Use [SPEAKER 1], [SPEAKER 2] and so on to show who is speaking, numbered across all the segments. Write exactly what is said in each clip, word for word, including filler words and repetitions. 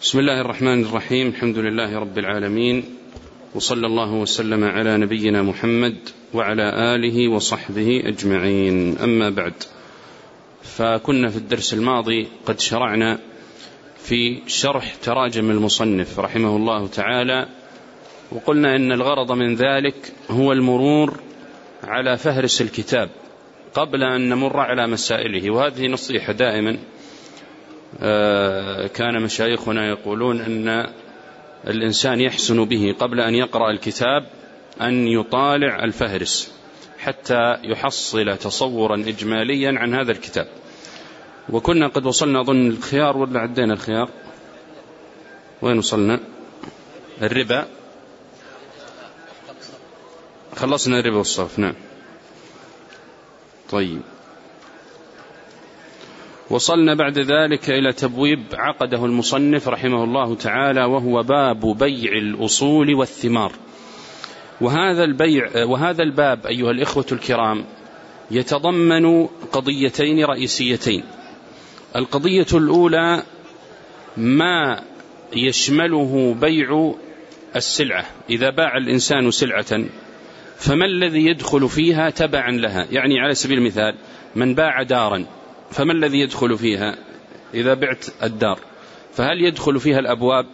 [SPEAKER 1] بسم الله الرحمن الرحيم. الحمد لله رب العالمين، وصلى الله وسلم على نبينا محمد وعلى آله وصحبه أجمعين. أما بعد، فكنا في الدرس الماضي قد شرعنا في شرح تراجم المصنف رحمه الله تعالى، وقلنا إن الغرض من ذلك هو المرور على فهرس الكتاب قبل أن نمر على مسائله. وهذه نصيحة دائما كان مشايخنا يقولون أن الإنسان يحسن به قبل أن يقرأ الكتاب أن يطالع الفهرس حتى يحصل تصورا إجماليا عن هذا الكتاب. وكنا قد وصلنا ضمن الخيار، ولا عدينا الخيار؟ وين وصلنا؟ الربا، خلصنا الربا والصرف. نعم. طيب، وصلنا بعد ذلك إلى تبويب عقده المصنف رحمه الله تعالى، وهو باب بيع الأصول والثمار. وهذا البيع وهذا الباب أيها الإخوة الكرام يتضمن قضيتين رئيسيتين. القضية الأولى ما يشمله بيع السلعة. إذا باع الإنسان سلعة فما الذي يدخل فيها تبعا لها؟ يعني على سبيل المثال، من باع دارا فما الذي يدخل فيها؟ إذا بعت الدار فهل يدخل فيها الأبواب؟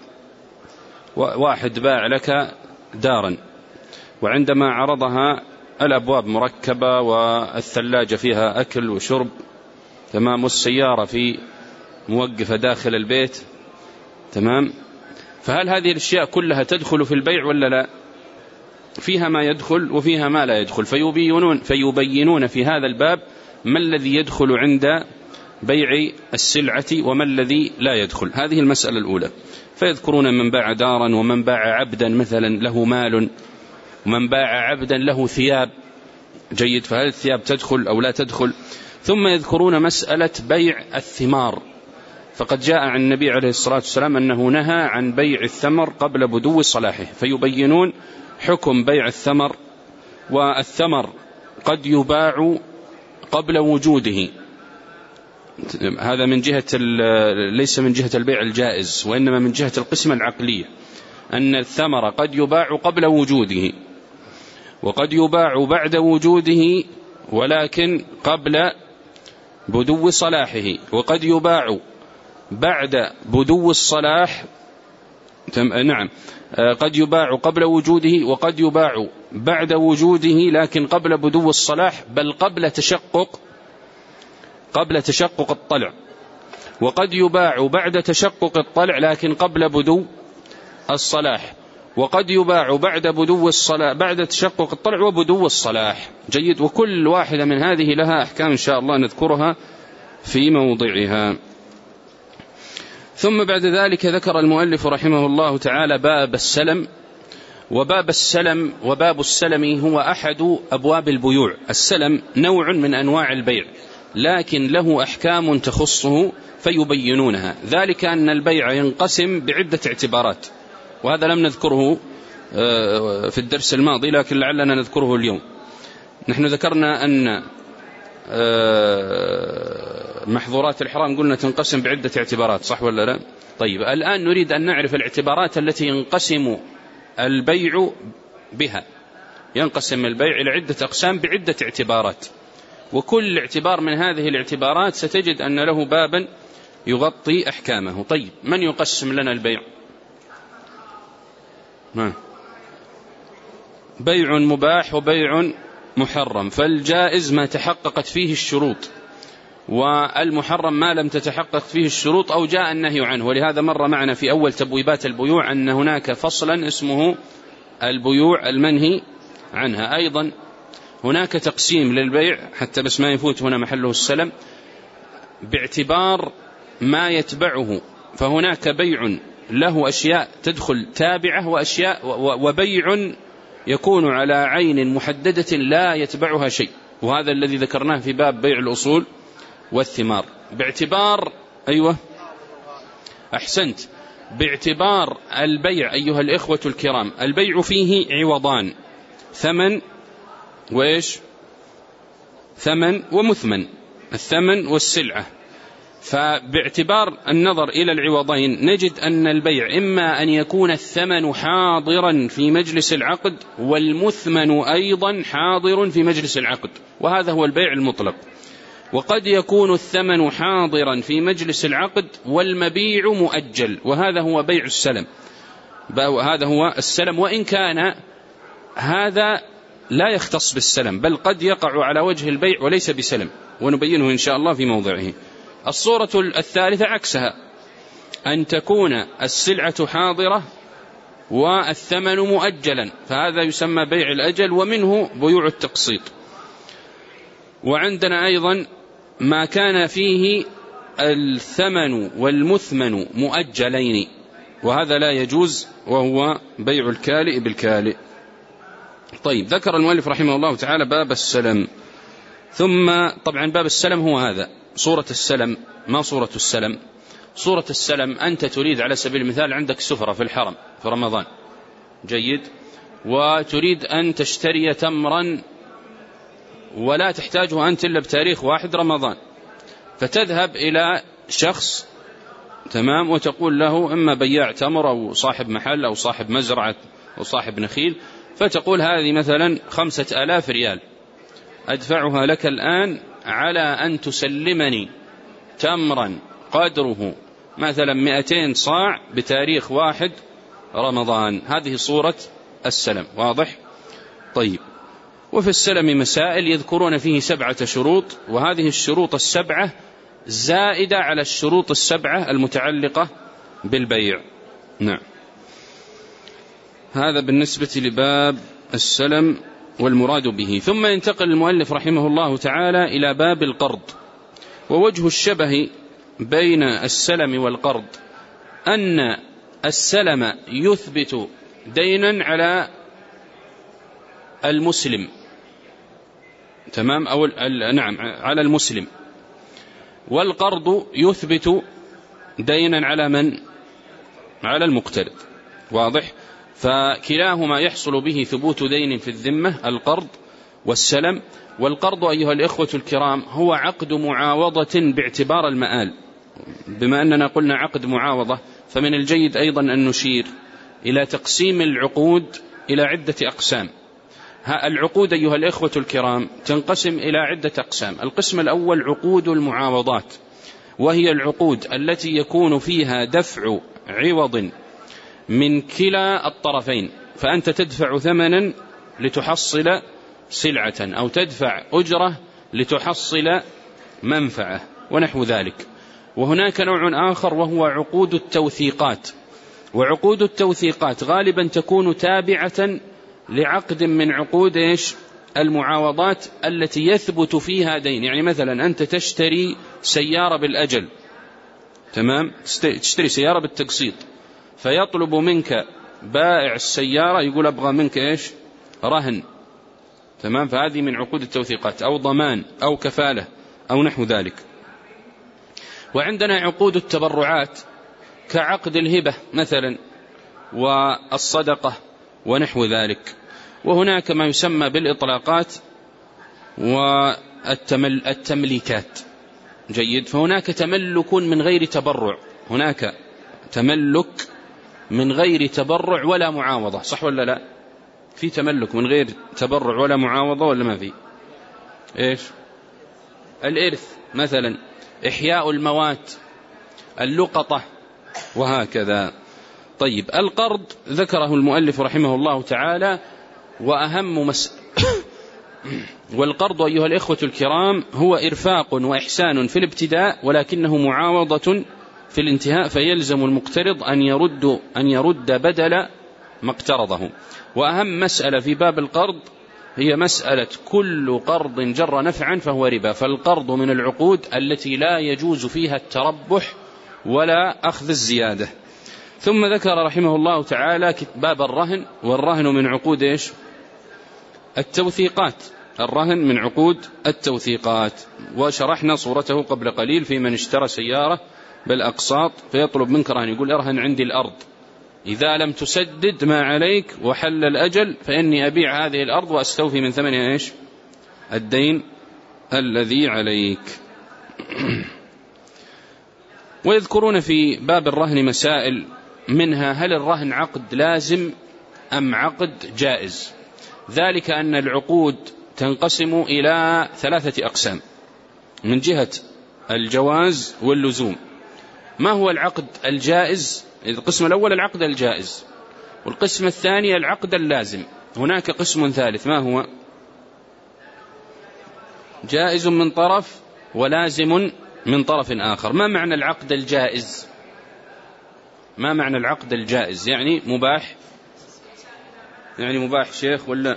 [SPEAKER 1] واحد باع لك دارا وعندما عرضها الأبواب مركبة والثلاجة فيها أكل وشرب تمام، والسيارة في موقفة داخل البيت تمام، فهل هذه الأشياء كلها تدخل في البيع ولا لا؟ فيها ما يدخل وفيها ما لا يدخل، فيبينون, فيبينون في هذا الباب ما الذي يدخل عند بيع السلعة وما الذي لا يدخل. هذه المسألة الأولى. فيذكرون من باع دارا ومن باع عبدا مثلا له مال، ومن باع عبدا له ثياب. جيد، فهل الثياب تدخل أو لا تدخل؟ ثم يذكرون مسألة بيع الثمار، فقد جاء عن النبي عليه الصلاة والسلام أنه نهى عن بيع الثمر قبل بدو صلاحه، فيبينون حكم بيع الثمر. والثمر قد يباع قبل وجوده، هذا من جهة ليس من جهة البيع الجائز، وإنما من جهة القسمة العقلية، أن الثمر قد يباع قبل وجوده وقد يباع بعد وجوده ولكن قبل بدو صلاحه، وقد يباع بعد بدو الصلاح. نعم، قد يباع قبل وجوده وقد يباع بعد وجوده لكن قبل بدو الصلاح، بل قبل تشقق قبل تشقق الطلع، وقد يباع بعد تشقق الطلع لكن قبل بدو الصلاح، وقد يباع بعد بدو الصلاح بعد تشقق الطلع وبدو الصلاح. جيد، وكل واحدة من هذه لها أحكام إن شاء الله نذكرها في موضعها. ثم بعد ذلك ذكر المؤلف رحمه الله تعالى باب السلم. وباب السلم وباب السلم هو أحد أبواب البيوع. السلم نوع من أنواع البيع لكن له أحكام تخصه فيبينونها، ذلك أن البيع ينقسم بعدة اعتبارات، وهذا لم نذكره في الدرس الماضي لكن لعلنا نذكره اليوم. نحن ذكرنا أن محظورات الحرام قلنا تنقسم بعدة اعتبارات، صح ولا لا؟ طيب، الآن نريد أن نعرف الاعتبارات التي ينقسم البيع بها. ينقسم البيع إلى عدة أقسام بعدة اعتبارات، وكل اعتبار من هذه الاعتبارات ستجد أن له بابا يغطي أحكامه. طيب، من يقسم لنا البيع؟ ما بيع مباح وبيع محرم. فالجائز ما تحققت فيه الشروط، والمحرم ما لم تتحقق فيه الشروط أو جاء النهي عنه. ولهذا مر معنا في أول تبويبات البيوع أن هناك فصلا اسمه البيوع المنهي عنها. أيضا هناك تقسيم للبيع، حتى بس ما يفوت هنا محله السلم، باعتبار ما يتبعه. فهناك بيع له أشياء تدخل تابعة وأشياء وبيع يكون على عين محددة لا يتبعها شيء، وهذا الذي ذكرناه في باب بيع الأصول والثمار. باعتبار أيوة أحسنت باعتبار البيع أيها الإخوة الكرام، البيع فيه عوضان، ثمن وإيش ثمن ومثمن، الثمن والسلعة. فباعتبار النظر إلى العوضين نجد أن البيع إما أن يكون الثمن حاضرا في مجلس العقد والمثمن أيضا حاضر في مجلس العقد، وهذا هو البيع المطلق. وقد يكون الثمن حاضرا في مجلس العقد والمبيع مؤجل، وهذا هو بيع السلم، هذا هو السلم، وإن كان هذا لا يختص بالسلم بل قد يقع على وجه البيع وليس بسلم، ونبينه إن شاء الله في موضعه. الصورة الثالثة عكسها، أن تكون السلعة حاضرة والثمن مؤجلا، فهذا يسمى بيع الأجل، ومنه بيوع التقسيط. وعندنا أيضا ما كان فيه الثمن والمثمن مؤجلين، وهذا لا يجوز، وهو بيع الكالئ بالكالئ. طيب، ذكر المؤلف رحمه الله تعالى باب السلم. ثم طبعا باب السلم هو هذا، صورة السلم. ما صورة السلم؟ صورة السلم أنت تريد على سبيل المثال عندك سفرة في الحرم في رمضان، جيد، وتريد أن تشتري تمرا ولا تحتاجه أنت إلا بتاريخ واحد رمضان، فتذهب إلى شخص، تمام، وتقول له إما بياع تمر أو صاحب محل أو صاحب مزرعة أو صاحب نخيل، فتقول هذه مثلا خمسة آلاف ريال أدفعها لك الآن على أن تسلمني تمرا قدره مثلا مئتين صاع بتاريخ واحد رمضان. هذه صورة السلم، واضح؟ طيب، وفي السلم مسائل يذكرون فيه سبعة شروط، وهذه الشروط السبعة زائدة على الشروط السبعة المتعلقة بالبيع. نعم، هذا بالنسبة لباب السلم والمراد به. ثم ينتقل المؤلف رحمه الله تعالى إلى باب القرض. ووجه الشبه بين السلم والقرض أن السلم يثبت دينا على المسلم، تمام، أو نعم على المسلم، والقرض يثبت دينا على من؟ على المقترض، واضح؟ فكلاهما يحصل به ثبوت دين في الذمة، القرض والسلم. والقرض أيها الإخوة الكرام هو عقد معاوضة باعتبار المآل. بما أننا قلنا عقد معاوضة، فمن الجيد أيضا أن نشير إلى تقسيم العقود إلى عدة أقسام. العقود أيها الإخوة الكرام تنقسم إلى عدة أقسام. القسم الأول عقود المعاوضات، وهي العقود التي يكون فيها دفع عوض من كلا الطرفين، فأنت تدفع ثمنا لتحصل سلعة، أو تدفع أجرة لتحصل منفعة ونحو ذلك. وهناك نوع آخر وهو عقود التوثيقات، وعقود التوثيقات غالبا تكون تابعة لعقد من عقود إيش؟ المعاوضات التي يثبت فيها دين. يعني مثلا أنت تشتري سيارة بالأجل، تمام، تشتري سيارة بالتقسيط، فيطلب منك بائع السيارة يقول أبغى منك إيش؟ رهن، تمام، فهذه من عقود التوثيقات، أو ضمان أو كفالة أو نحو ذلك. وعندنا عقود التبرعات كعقد الهبة مثلا والصدقة ونحو ذلك. وهناك ما يسمى بالإطلاقات والتمليكات، جيد، فهناك تملك من غير تبرع، هناك تملك من غير تبرع ولا معاوضة، صح ولا لا؟ في تملك من غير تبرع ولا معاوضة ولا ما في؟ إيش؟ الإرث مثلا، إحياء الموات، اللقطة، وهكذا. طيب، القرض ذكره المؤلف رحمه الله تعالى، وأهم مس والقرض أيها الإخوة الكرام هو إرفاق وإحسان في الابتداء، ولكنه معاوضة في الانتهاء، فيلزم المقترض أن يرد أن يرد بدل ما اقترضه. وأهم مسألة في باب القرض هي مسألة كل قرض جر نفعا فهو ربا، فالقرض من العقود التي لا يجوز فيها التربح ولا أخذ الزيادة. ثم ذكر رحمه الله تعالى باب الرهن، والرهن من عقود إيش؟ التوثيقات، الرهن من عقود التوثيقات، وشرحنا صورته قبل قليل في من اشترى سيارة بالأقساط فيطلب منك رهن، يقول ارهن عندي الأرض، إذا لم تسدد ما عليك وحل الأجل فإني أبيع هذه الأرض وأستوفي من ثمنها إيش؟ الدين الذي عليك. ويذكرون في باب الرهن مسائل، منها هل الرهن عقد لازم أم عقد جائز؟ ذلك أن العقود تنقسم إلى ثلاثة أقسام من جهة الجواز واللزوم. ما هو العقد الجائز؟ القسم الأول العقد الجائز، والقسم الثاني العقد اللازم. هناك قسم ثالث، ما هو؟ جائز من طرف ولازم من طرف آخر. ما معنى العقد الجائز؟ ما معنى العقد الجائز؟ يعني مباح؟ يعني مباح شيخ ولا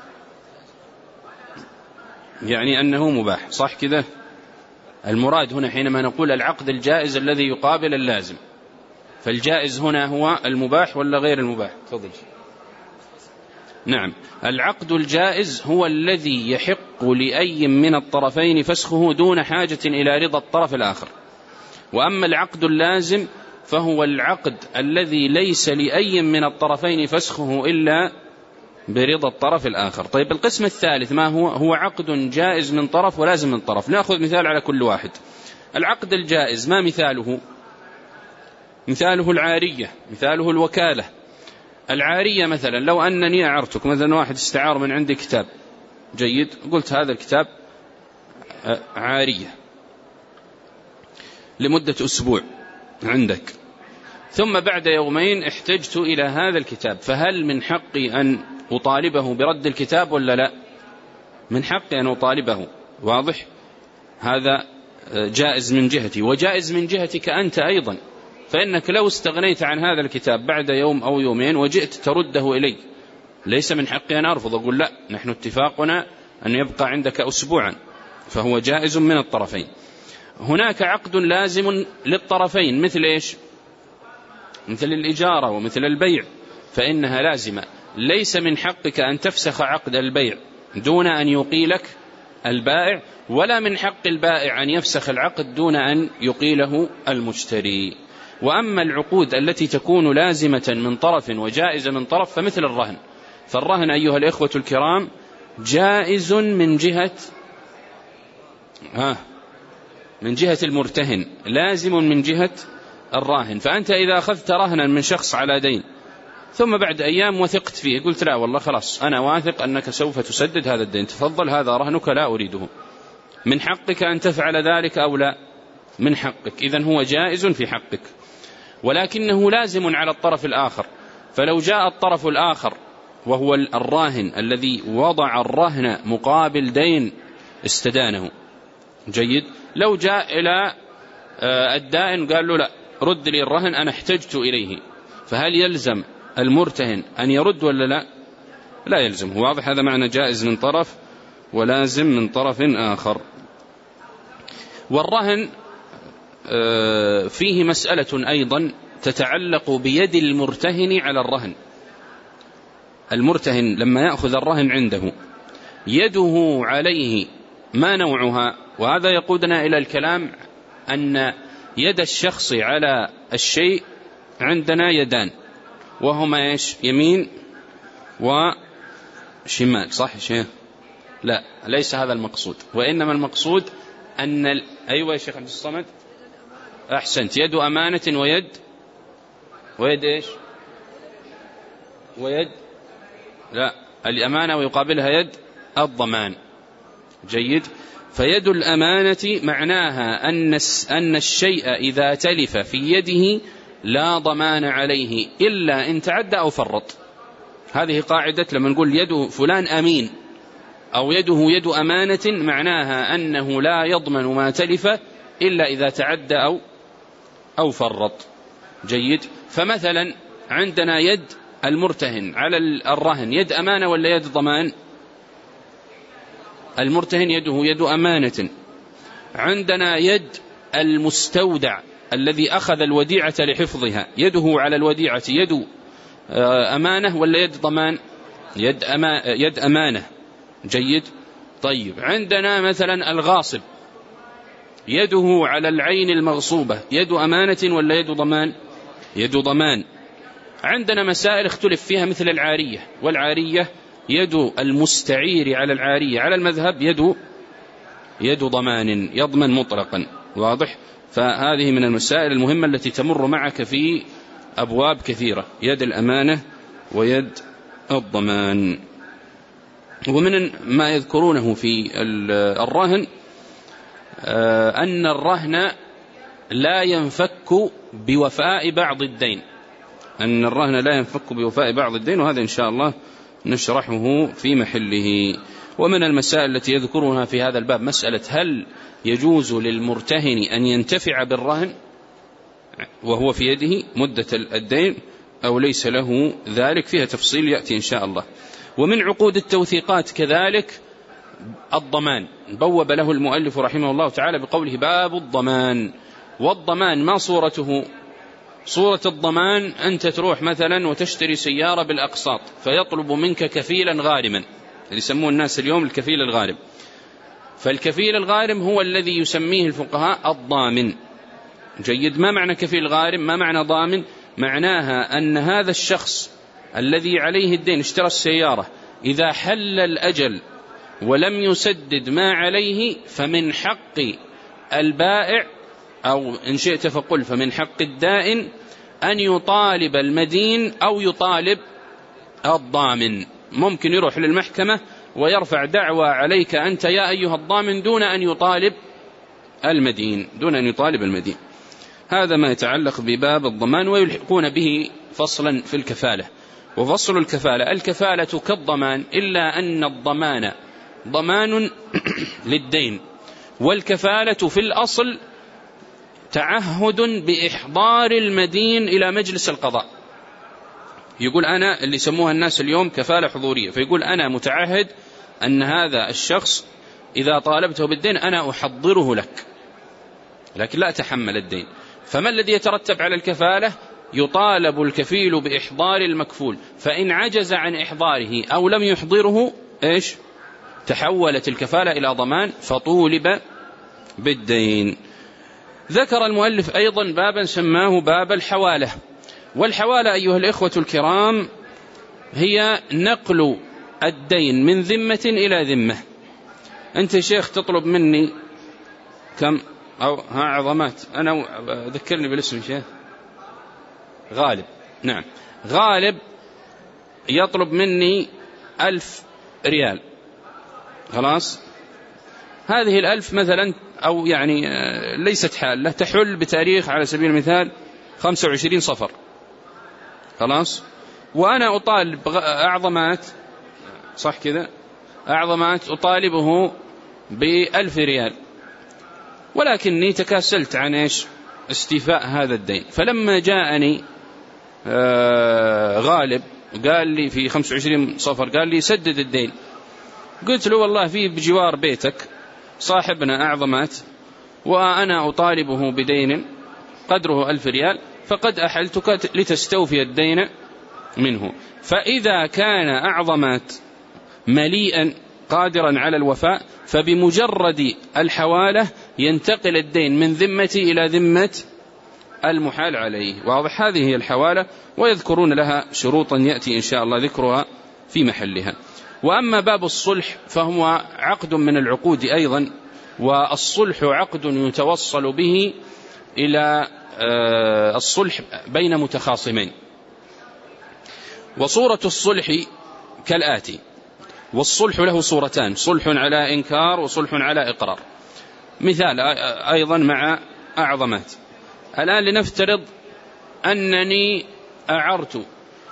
[SPEAKER 1] يعني أنه مباح؟ صح كذا؟ المراد هنا حينما نقول العقد الجائز الذي يقابل اللازم، فالجائز هنا هو المباح ولا غير المباح؟ تفضل. نعم، العقد الجائز هو الذي يحق لأي من الطرفين فسخه دون حاجة إلى رضا الطرف الآخر. وأما العقد اللازم فهو العقد الذي ليس لأي من الطرفين فسخه إلا برضا الطرف الآخر. طيب القسم الثالث ما هو؟ هو عقد جائز من طرف ولازم من طرف. نأخذ مثال على كل واحد. العقد الجائز ما مثاله؟ مثاله العارية، مثاله الوكالة. العارية مثلا لو أنني أعرتك، مثلا واحد استعار من عندي كتاب جيد، قلت هذا الكتاب عارية لمدة أسبوع عندك، ثم بعد يومين احتجت إلى هذا الكتاب، فهل من حقي أن أطالبه برد الكتاب ولا لا؟ من حقي أن أطالبه. واضح؟ هذا جائز من جهتي، وجائز من جهتك أنت أيضا، فإنك لو استغنيت عن هذا الكتاب بعد يوم أو يومين وجئت ترده إلي، ليس من حقي أن أرفض، أقول لا، نحن اتفاقنا أن يبقى عندك أسبوعا، فهو جائز من الطرفين. هناك عقد لازم للطرفين، مثل إيش؟ مثل الإجارة ومثل البيع، فإنها لازمة. ليس من حقك أن تفسخ عقد البيع دون أن يقيلك البائع، ولا من حق البائع أن يفسخ العقد دون أن يقيله المشتري. وأما العقود التي تكون لازمة من طرف وجائزة من طرف فمثل الرهن. فالرهن أيها الإخوة الكرام جائز من جهة ها من جهة المرتهن، لازم من جهة الراهن. فأنت إذا أخذت رهنا من شخص على دين ثم بعد أيام وثقت فيه، قلت لا والله خلاص أنا واثق أنك سوف تسدد هذا الدين، تفضل هذا رهنك لا أريده، من حقك أن تفعل ذلك أو لا؟ من حقك. إذن هو جائز في حقك، ولكنه لازم على الطرف الآخر. فلو جاء الطرف الآخر وهو الراهن الذي وضع الرهن مقابل دين استدانه، جيد، لو جاء إلى الدائن قال له لا رد لي الرهن أنا احتجت إليه، فهل يلزم المرتهن أن يرد ولا لا؟ لا يلزم. واضح؟ هذا معنى جائز من طرف ولازم من طرف آخر. والرهن فيه مسألة أيضا تتعلق بيد المرتهن على الرهن. المرتهن لما يأخذ الرهن عنده يده عليه ما نوعها؟ وهذا يقودنا إلى الكلام أن يد الشخص على الشيء عندنا يدان، وهما إيش؟ يمين وشمال، صح شيء؟ لا، ليس هذا المقصود، وإنما المقصود أن ال... أيوة يا شيخ عبد الصمد، أحسنت، يد أمانة ويد ويد إيش؟ ويد لا، الأمانة ويقابلها يد الضمان. جيد. فيد الأمانة معناها أن أن الشيء إذا تلف في يده لا ضمان عليه إلا إن تعدى أو فرط. هذه قاعدة لما نقول يد فلان أمين أو يده يد أمانة، معناها أنه لا يضمن ما تلف إلا إذا تعدى أو أو فرط. جيد. فمثلا عندنا يد المرتهن على الرهن يد أمانة ولا يد ضمان؟ المرتهن يده يد أمانة. عندنا يد المستودع الذي أخذ الوديعة لحفظها، يده على الوديعة يد أمانة ولا يد ضمان؟ يد, أما يد أمانة. جيد. طيب عندنا مثلا الغاصب يده على العين المغصوبة يد أمانة ولا يد ضمان؟ يد ضمان. عندنا مسائل اختلف فيها مثل العارية، والعارية يد المستعير على العارية على المذهب يد يد ضمان، يضمن مطلقا. واضح؟ فهذه من المسائل المهمة التي تمر معك في أبواب كثيرة، يد الأمانة ويد الضمان. ومن ما يذكرونه في الرهن أن الرهن لا ينفك بوفاء بعض الدين، أن الرهن لا ينفك بوفاء بعض الدين، وهذا إن شاء الله نشرحه في محله. ومن المسائل التي يذكرونها في هذا الباب مسألة هل يجوز للمرتهن أن ينتفع بالرهن وهو في يده مدة الدين أو ليس له ذلك، فيها تفصيل يأتي إن شاء الله. ومن عقود التوثيقات كذلك الضمان، بوب له المؤلف رحمه الله تعالى بقوله باب الضمان. والضمان ما صورته؟ صورة الضمان أنت تروح مثلا وتشتري سيارة بالأقساط فيطلب منك كفيلا غارما، اللي يسمون الناس اليوم الكفيل الغارم. فالكفيل الغارم هو الذي يسميه الفقهاء الضامن. جيد. ما معنى كفيل غارم؟ ما معنى ضامن؟ معناها أن هذا الشخص الذي عليه الدين اشترى السيارة، إذا حل الأجل ولم يسدد ما عليه فمن حق البائع، أو إن شئت فقل فمن حق الدائن، أن يطالب المدين أو يطالب الضامن. ممكن يروح للمحكمة ويرفع دعوى عليك أنت يا أيها الضامن دون أن يطالب المدين، دون أن يطالب المدين. هذا ما يتعلق بباب الضمان. ويلحقون به فصلا في الكفالة. وفصل الكفالة: الكفالة كالضمان، إلا أن الضمان ضمان للدين، والكفالة في الأصل تعهد بإحضار المدين إلى مجلس القضاء. يقول أنا، اللي يسموها الناس اليوم كفالة حضورية، فيقول أنا متعهد أن هذا الشخص إذا طالبته بالدين أنا أحضره لك، لكن لا أتحمل الدين. فما الذي يترتب على الكفالة؟ يطالب الكفيل بإحضار المكفول، فإن عجز عن إحضاره أو لم يحضره إيش؟ تحولت الكفالة إلى ضمان فطولب بالدين. ذكر المؤلف أيضا بابا سماه باب الحوالة. والحوالة أيها الإخوة الكرام هي نقل الدين من ذمة إلى ذمة. أنت شيخ تطلب مني كم أو ها عظمات، أنا ذكرني بالاسم شيخ غالب، نعم غالب يطلب مني ألف ريال، خلاص هذه الألف مثلا أو يعني ليست حالة، تحل بتاريخ على سبيل المثال خمسة وعشرين صفر، خلاص، وأنا أطالب أعظمات، صح كذا، أعظمات أطالبه بألف ريال، ولكني تكاسلت عن إيش؟ استيفاء هذا الدين. فلما جاءني غالب قال لي في خمسة وعشرين صفر، قال لي سدد الدين. قلت له والله في بجوار بيتك صاحبنا أعظمات وأنا أطالبه بدين قدره ألف ريال، فقد أحلتك لتستوفي الدين منه. فإذا كان أعظمات مليئا قادرا على الوفاء، فبمجرد الحوالة ينتقل الدين من ذمتي إلى ذمة المحال عليه. واضح؟ هذه هي الحوالة، ويذكرون لها شروطا يأتي إن شاء الله ذكرها في محلها. وأما باب الصلح فهو عقد من العقود أيضا، والصلح عقد يتوصل به إلى الصلح بين متخاصمين. وصورة الصلح كالآتي: والصلح له صورتان، صلح على إنكار وصلح على إقرار. مثال أيضا مع أعظمات. الآن لنفترض أنني أعرت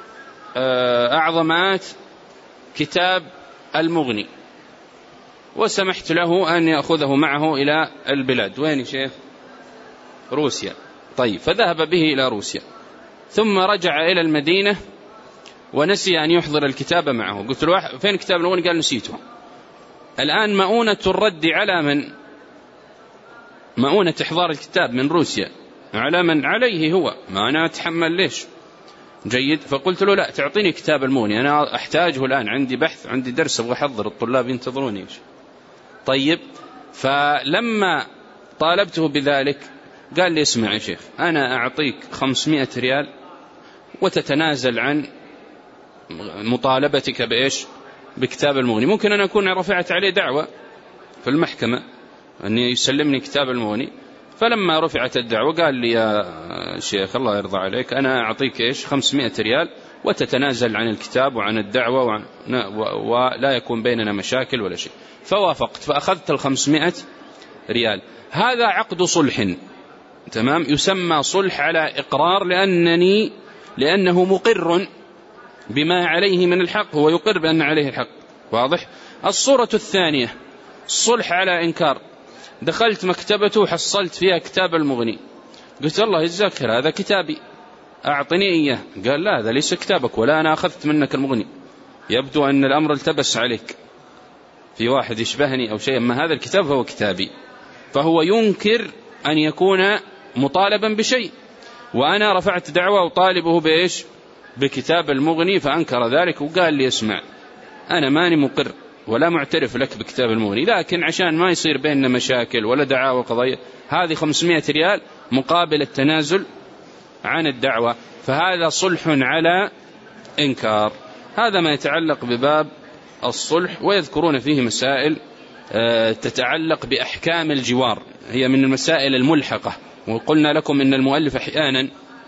[SPEAKER 1] أعظمات كتاب المغني وسمحت له أن يأخذه معه إلى البلاد. وين يا شيخ؟ روسيا. طيب، فذهب به إلى روسيا ثم رجع إلى المدينة ونسي أن يحضر الكتاب معه. قلت له فين كتاب المغني؟ قال نسيته. الآن مؤونة الرد على من؟ مؤونة إحضار الكتاب من روسيا على من؟ عليه هو، ما أنا أتحمل ليش؟ جيد. فقلت له لا، تعطيني كتاب المغني، أنا أحتاجه الآن، عندي بحث، عندي درس أبغى أحضر، الطلاب ينتظروني. طيب، فلما طالبته بذلك قال لي اسمع يا شيخ، أنا أعطيك خمسمائة ريال وتتنازل عن مطالبتك بإيش؟ بكتاب المغني. ممكن أن أكون رفعت عليه دعوة في المحكمة أن يسلمني كتاب المغني، فلما رفعت الدعوة قال لي يا شيخ الله يرضى عليك أنا أعطيك إيش خمسمائة ريال وتتنازل عن الكتاب وعن الدعوة وعن ولا يكون بيننا مشاكل ولا شيء. فوافقت فأخذت الخمسمائة ريال. هذا عقد صلح، تمام، يسمى صلح على إقرار، لأنني لأنه مقر بما عليه من الحق، هو يقر بأن عليه الحق. واضح؟ الصورة الثانية الصلح على إنكار. دخلت مكتبته وحصلت فيها كتاب المغني، قلت الله يجزاك خير هذا كتابي أعطني إياه. قال لا هذا ليس كتابك ولا أنا أخذت منك المغني، يبدو أن الأمر التبس عليك في واحد يشبهني أو شيء، أما هذا الكتاب هو كتابي. فهو ينكر أن يكون مطالبا بشيء، وأنا رفعت دعوة وطالبه بإيش؟ بكتاب المغني، فأنكر ذلك وقال لي اسمع أنا ماني مقر ولا معترف لك بكتاب المغني، لكن عشان ما يصير بيننا مشاكل ولا دعاوى قضية هذه خمسمائة ريال مقابل التنازل عن الدعوة. فهذا صلح على إنكار. هذا ما يتعلق بباب الصلح، ويذكرون فيه مسائل تتعلق بأحكام الجوار، هي من المسائل الملحقة. وقلنا لكم إن المؤلف أحيانا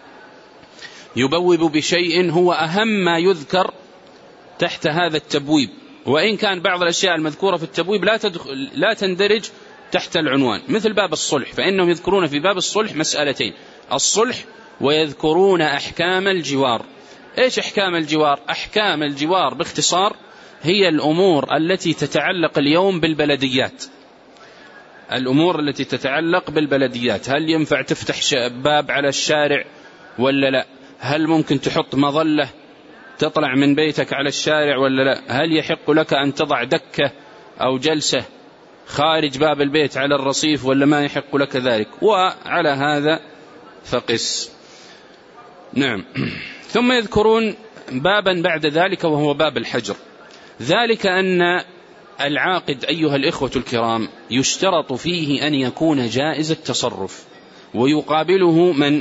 [SPEAKER 1] يبوب بشيء هو أهم ما يذكر تحت هذا التبويب، وإن كان بعض الأشياء المذكورة في التبويب لا تدخل لا تندرج تحت العنوان، مثل باب الصلح، فإنهم يذكرون في باب الصلح مسألتين: الصلح ويذكرون أحكام الجوار. إيش أحكام الجوار؟ أحكام الجوار باختصار هي الأمور التي تتعلق اليوم بالبلديات. الأمور التي تتعلق بالبلديات، هل ينفع تفتح باب على الشارع ولا لا؟ هل ممكن تحط مظلة تطلع من بيتك على الشارع ولا لا؟ هل يحق لك أن تضع دكة أو جلسة خارج باب البيت على الرصيف ولا ما يحق لك ذلك؟ وعلى هذا فقس. نعم. ثم يذكرون بابا بعد ذلك وهو باب الحجر. ذلك أن العاقد أيها الإخوة الكرام يشترط فيه أن يكون جائز التصرف، ويقابله من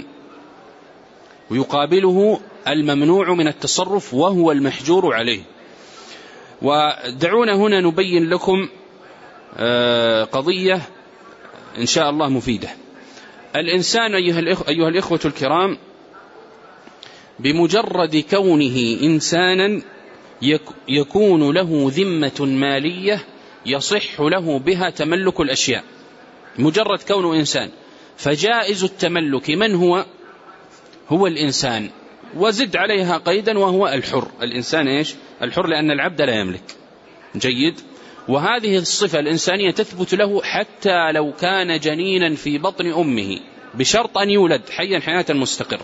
[SPEAKER 1] ويقابله الممنوع من التصرف وهو المحجور عليه. ودعونا هنا نبين لكم قضية إن شاء الله مفيدة. الإنسان أيها الإخوة الكرام بمجرد كونه إنسانا يكون له ذمة مالية يصح له بها تملك الأشياء، مجرد كونه إنسان. فجائز التملك من هو؟ هو الإنسان، وزد عليها قيدا وهو الحر. الإنسان إيش؟ الحر، لأن العبد لا يملك. جيد. وهذه الصفة الإنسانية تثبت له حتى لو كان جنينا في بطن أمه، بشرط أن يولد حيا حياة مستقر.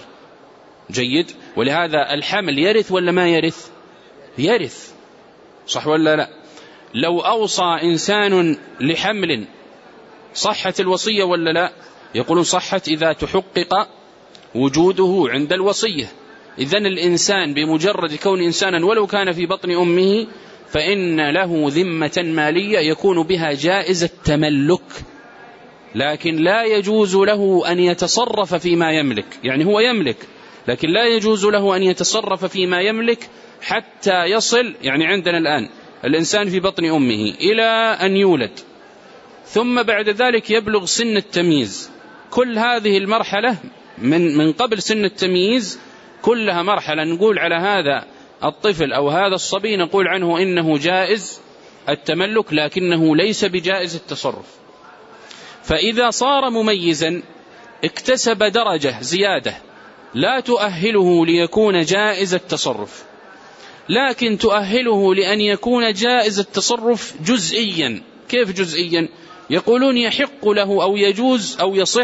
[SPEAKER 1] جيد. ولهذا الحمل يرث ولا ما يرث؟ يرث، صح ولا لا؟ لو أوصى إنسان لحمل صحت الوصية ولا لا؟ يقولون صحت إذا تحقق وجوده عند الوصية. إذن الإنسان بمجرد كون إنسانا ولو كان في بطن أمه فإن له ذمة مالية يكون بها جائز التملك، لكن لا يجوز له أن يتصرف فيما يملك. يعني هو يملك لكن لا يجوز له أن يتصرف فيما يملك حتى يصل، يعني عندنا الآن الإنسان في بطن أمه إلى أن يولد، ثم بعد ذلك يبلغ سن التمييز. كل هذه المرحلة من من قبل سن التمييز كلها مرحلة نقول على هذا الطفل أو هذا الصبي نقول عنه إنه جائز التملك، لكنه ليس بجائز التصرف. فإذا صار مميزا اكتسب درجة زيادة لا تؤهله ليكون جائز التصرف، لكن تؤهله لأن يكون جائز التصرف جزئيا. كيف جزئيا؟ يقولون يحق له أو يجوز أو يصح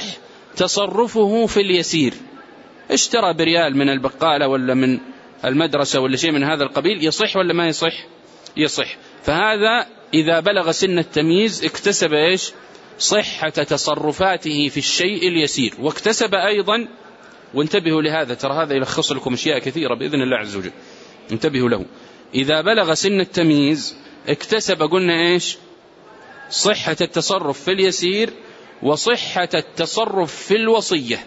[SPEAKER 1] تصرفه في اليسير. اشترى بريال من البقالة ولا من المدرسة ولا شيء من هذا القبيل، يصح ولا ما يصح؟ يصح. فهذا إذا بلغ سن التمييز اكتسب إيش؟ صحة تصرفاته في الشيء اليسير، واكتسب أيضا، وانتبهوا لهذا ترى هذا يلخص لكم أشياء كثيرة بإذن الله عز وجل، انتبهوا له. إذا بلغ سن التمييز اكتسب قلنا إيش؟ صحة التصرف في اليسير وصحة التصرف في الوصية،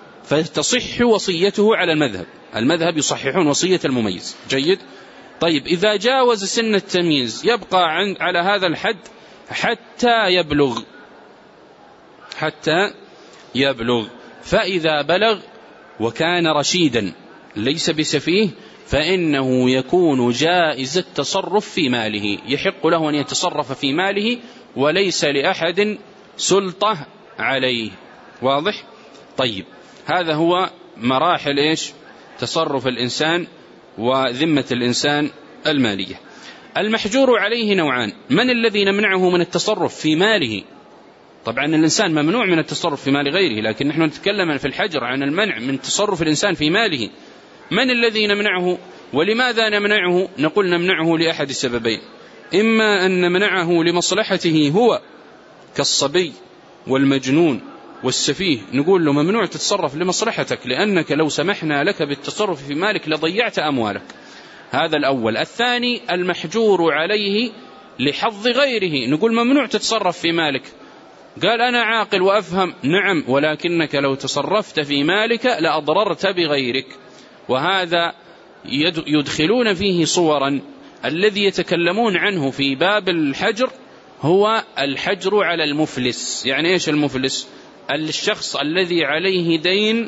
[SPEAKER 1] فتصح وصيته على المذهب. المذهب يصححون وصية المميز. جيد. طيب إذا جاوز سن التمييز يبقى عند على هذا الحد حتى يبلغ حتى يبلغ. فإذا بلغ وكان رشيدا ليس بسفيه فإنه يكون جائز التصرف في ماله، يحق له أن يتصرف في ماله وليس لأحد سلطة عليه. واضح؟ طيب، هذا هو مراحل إيش؟ تصرف الإنسان وذمة الإنسان المالية. المحجور عليه نوعان: من الذي نمنعه من التصرف في ماله؟ طبعا الإنسان ممنوع من التصرف في مال غيره، لكن نحن نتكلم في الحجر عن المنع من تصرف الإنسان في ماله. من الذي نمنعه؟ ولماذا نمنعه؟ نقول نمنعه لأحد السببين: إما أن نمنعه لمصلحته هو كالصبي والمجنون والسفيه، نقول له ممنوع تتصرف لمصلحتك، لأنك لو سمحنا لك بالتصرف في مالك لضيعت أموالك. هذا الأول. الثاني المحجور عليه لحظ غيره، نقول ممنوع تتصرف في مالك. قال أنا عاقل وأفهم، نعم، ولكنك لو تصرفت في مالك لأضررت بغيرك. وهذا يدخلون فيه صورا. الذي يتكلمون عنه في باب الحجر هو الحجر على المفلس. يعني إيش المفلس؟ الشخص الذي عليه دين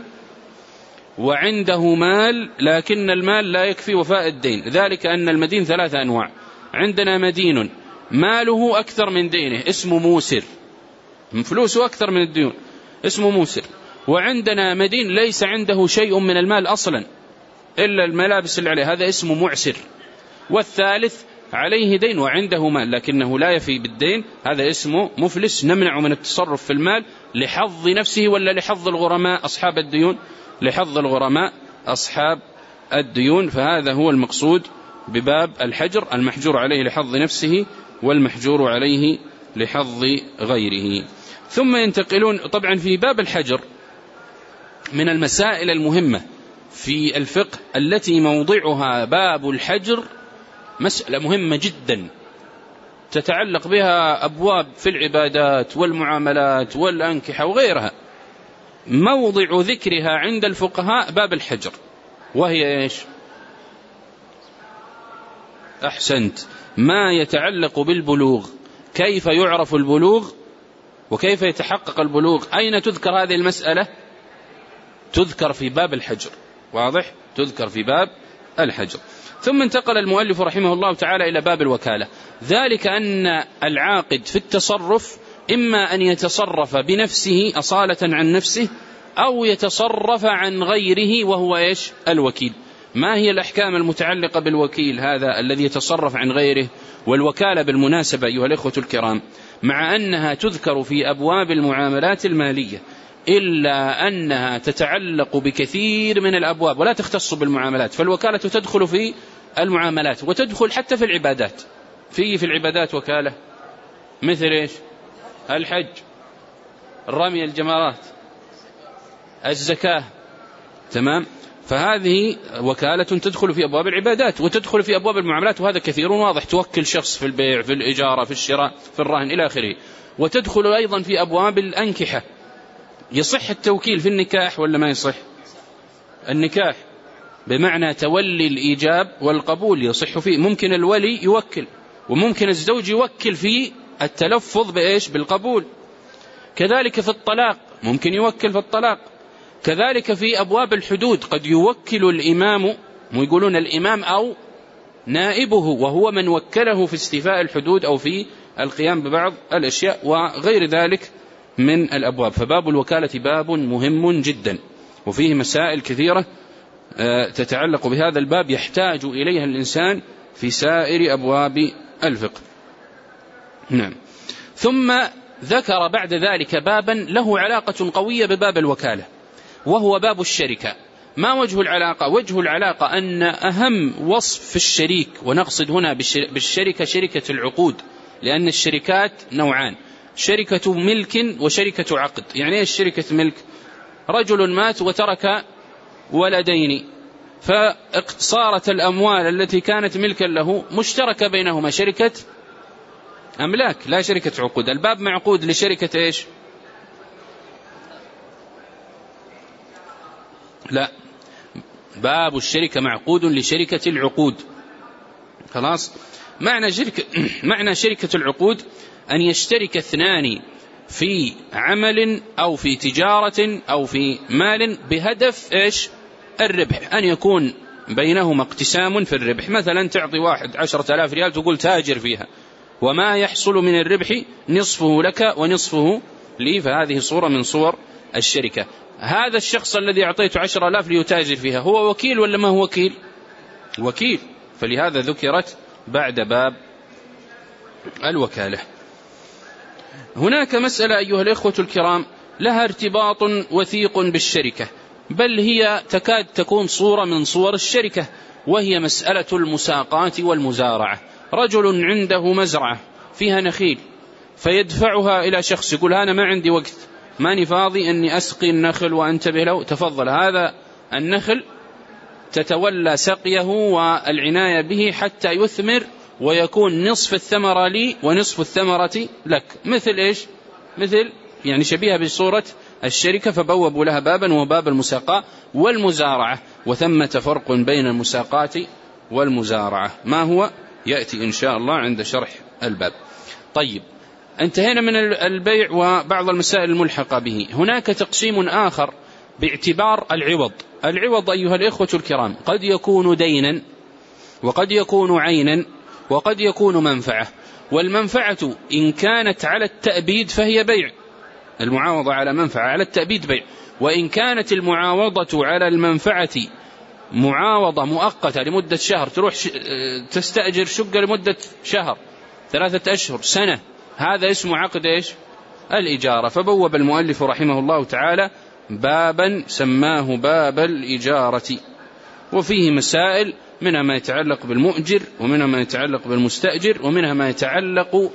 [SPEAKER 1] وعنده مال لكن المال لا يكفي وفاء الدين. ذلك أن المدين ثلاثة أنواع: عندنا مدين ماله أكثر من دينه اسمه موسر، فلوسه أكثر من الديون اسمه موسر. وعندنا مدين ليس عنده شيء من المال أصلا إلا الملابس اللي عليه، هذا اسمه معسر. والثالث عليه دين وعنده مال لكنه لا يفي بالدين، هذا اسمه مفلس، نمنع من التصرف في المال لحظ نفسه ولا لحظ الغرماء أصحاب الديون؟ لحظ الغرماء أصحاب الديون. فهذا هو المقصود بباب الحجر: المحجور عليه لحظ نفسه والمحجور عليه لحظ غيره. ثم ينتقلون طبعا في باب الحجر من المسائل المهمة في الفقه التي موضعها باب الحجر مسألة مهمة جدا تتعلق بها أبواب في العبادات والمعاملات والأنكحة وغيرها. موضع ذكرها عند الفقهاء باب الحجر، وهي إيش؟ أحسنت، ما يتعلق بالبلوغ. كيف يعرف البلوغ وكيف يتحقق البلوغ؟ أين تذكر هذه المسألة؟ تذكر في باب الحجر. واضح؟ تذكر في باب الحجر. ثم انتقل المؤلف رحمه الله تعالى إلى باب الوكالة، ذلك أن العاقد في التصرف إما أن يتصرف بنفسه أصالة عن نفسه أو يتصرف عن غيره وهو إيش؟ الوكيل. ما هي الأحكام المتعلقة بالوكيل هذا الذي يتصرف عن غيره؟ والوكالة بالمناسبة أيها الإخوة الكرام مع أنها تذكر في أبواب المعاملات المالية إلا أنها تتعلق بكثير من الأبواب ولا تختص بالمعاملات، فالوكالة تدخل في المعاملات وتدخل حتى في العبادات. في في العبادات وكالة مثل إيش؟ الحج، رمي الجمرات، الزكاة، تمام؟ فهذه وكالة تدخل في أبواب العبادات وتدخل في أبواب المعاملات، وهذا كثير واضح. توكل شخص في البيع، في الإجارة، في الشراء، في الرهن إلى آخره. وتدخل أيضا في أبواب الأنكحة. يصح التوكيل في النكاح ولا ما يصح؟ النكاح بمعنى تولي الإيجاب والقبول يصح فيه. ممكن الولي يوكل وممكن الزوج يوكل في التلفظ بإيش؟ بالقبول. كذلك في الطلاق ممكن يوكل في الطلاق. كذلك في أبواب الحدود قد يوكل الإمام، ويقولون الإمام أو نائبه، وهو من وكله في استيفاء الحدود أو في القيام ببعض الأشياء وغير ذلك من الأبواب. فباب الوكالة باب مهم جدا وفيه مسائل كثيرة تتعلق بهذا الباب يحتاج إليها الإنسان في سائر أبواب الفقه. نعم. ثم ذكر بعد ذلك بابا له علاقة قوية بباب الوكالة وهو باب الشركة. ما وجه العلاقة؟ وجه العلاقة أن أهم وصف في الشريك، ونقصد هنا بالشركة شركة العقود، لأن الشركات نوعان: شركة ملك وشركة عقد. يعني ايش شركة ملك؟ رجل مات وترك ولدين، فصارت الأموال التي كانت ملكا له مشتركة بينهما، شركة أملاك لا شركة عقود. الباب معقود لشركة ايش؟ لا، باب الشركة معقود لشركة العقود. خلاص؟ معنى شركة معنى شركة العقود أن يشترك اثنان في عمل أو في تجارة أو في مال بهدف إيش؟ الربح، أن يكون بينهما اقتسام في الربح. مثلا تعطي واحد عشرة آلاف ريال تقول تاجر فيها، وما يحصل من الربح نصفه لك ونصفه لي، فهذه صورة من صور الشركة. هذا الشخص الذي أعطيته عشر آلاف ليتاجر فيها هو وكيل ولا ما هو وكيل؟ وكيل، فلهذا ذكرت بعد باب الوكالة. هناك مسألة أيها الإخوة الكرام لها ارتباط وثيق بالشركة، بل هي تكاد تكون صورة من صور الشركة، وهي مسألة المساقات والمزارعة. رجل عنده مزرعة فيها نخيل فيدفعها إلى شخص يقول أنا ما عندي وقت، ماني فاضي أني أسقي النخل وأنتبه له، تفضل هذا النخل تتولى سقيه والعناية به حتى يثمر ويكون نصف الثمرة لي ونصف الثمرة لك. مثل إيش؟ مثل يعني شبيهة بصورة الشركة، فبوبوا لها بابا وباب المساقاة والمزارعة، وثمة فرق بين المساقات والمزارعة. ما هو؟ يأتي إن شاء الله عند شرح الباب. طيب، انتهينا من البيع وبعض المسائل الملحقة به. هناك تقسيم آخر باعتبار العوض. العوض أيها الإخوة الكرام قد يكون دينا وقد يكون عينا وقد يكون منفعة. والمنفعة إن كانت على التأبيد فهي بيع، المعاوضة على منفعة على التأبيد بيع. وإن كانت المعاوضة على المنفعة معاوضة مؤقتة لمدة شهر، تروح تستأجر شقة لمدة شهر، ثلاثة أشهر، سنة، هذا اسمه عقد إيش؟ الإجارة. فبوب المؤلف رحمه الله تعالى بابا سماه باب الإجارة، وفيه مسائل منها ما يتعلق بالمؤجر ومنها ما يتعلق بالمستأجر ومنها ما يتعلق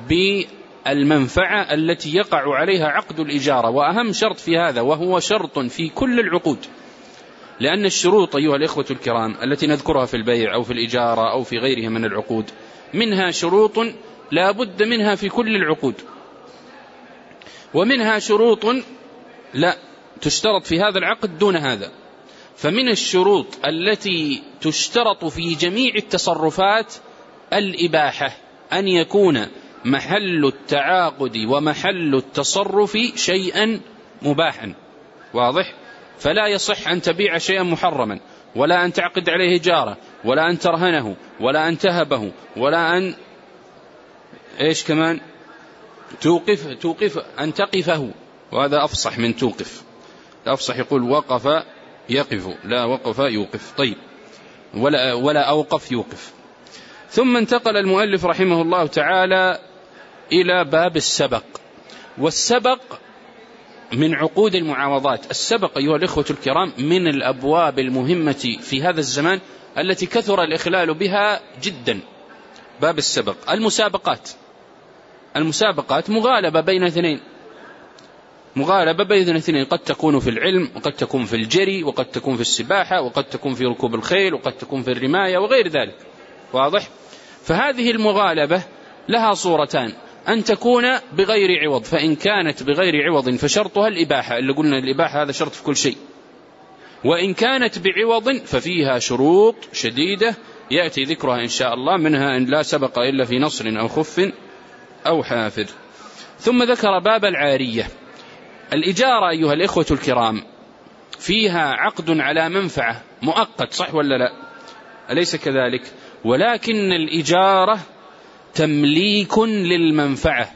[SPEAKER 1] بالمنفعة التي يقع عليها عقد الإجارة. وأهم شرط في هذا، وهو شرط في كل العقود، لأن الشروط أيها الإخوة الكرام التي نذكرها في البيع أو في الإجارة أو في غيرها من العقود، منها شروط لا بد منها في كل العقود، ومنها شروط لا تشترط في هذا العقد دون هذا. فمن الشروط التي تشترط في جميع التصرفات الإباحة، أن يكون محل التعاقد ومحل التصرف شيئا مباحا، واضح؟ فلا يصح أن تبيع شيئا محرما، ولا أن تعقد عليه إجارة، ولا أن ترهنه، ولا أن تهبه، ولا أن إيش كمان توقف توقف أن تقفه، وهذا أفصح من توقف. الأفصح يقول وقف يقف، لا وقف يوقف. طيب، ولا, ولا أوقف يوقف. ثم انتقل المؤلف رحمه الله تعالى إلى باب السبق. والسبق من عقود المعاوضات. السبق أيها الإخوة الكرام من الأبواب المهمة في هذا الزمان التي كثر الإخلال بها جدا. باب السبق. المسابقات المسابقات مغالبة بين اثنين، مغالبة بين اثنين، قد تكون في العلم وقد تكون في الجري وقد تكون في السباحة وقد تكون في ركوب الخيل وقد تكون في الرماية وغير ذلك، واضح؟ فهذه المغالبة لها صورتان، أن تكون بغير عوض، فإن كانت بغير عوض فشرطها الإباحة، اللي قلنا الإباحة هذا شرط في كل شيء. وإن كانت بعوض ففيها شروط شديدة يأتي ذكرها إن شاء الله، منها أن لا سبق إلا في نصر أو خف أو حافر. ثم ذكر باب العارية. الإجارة أيها الإخوة الكرام فيها عقد على منفعة مؤقت، صح ولا لا؟ أليس كذلك؟ ولكن الإجارة تمليك للمنفعة،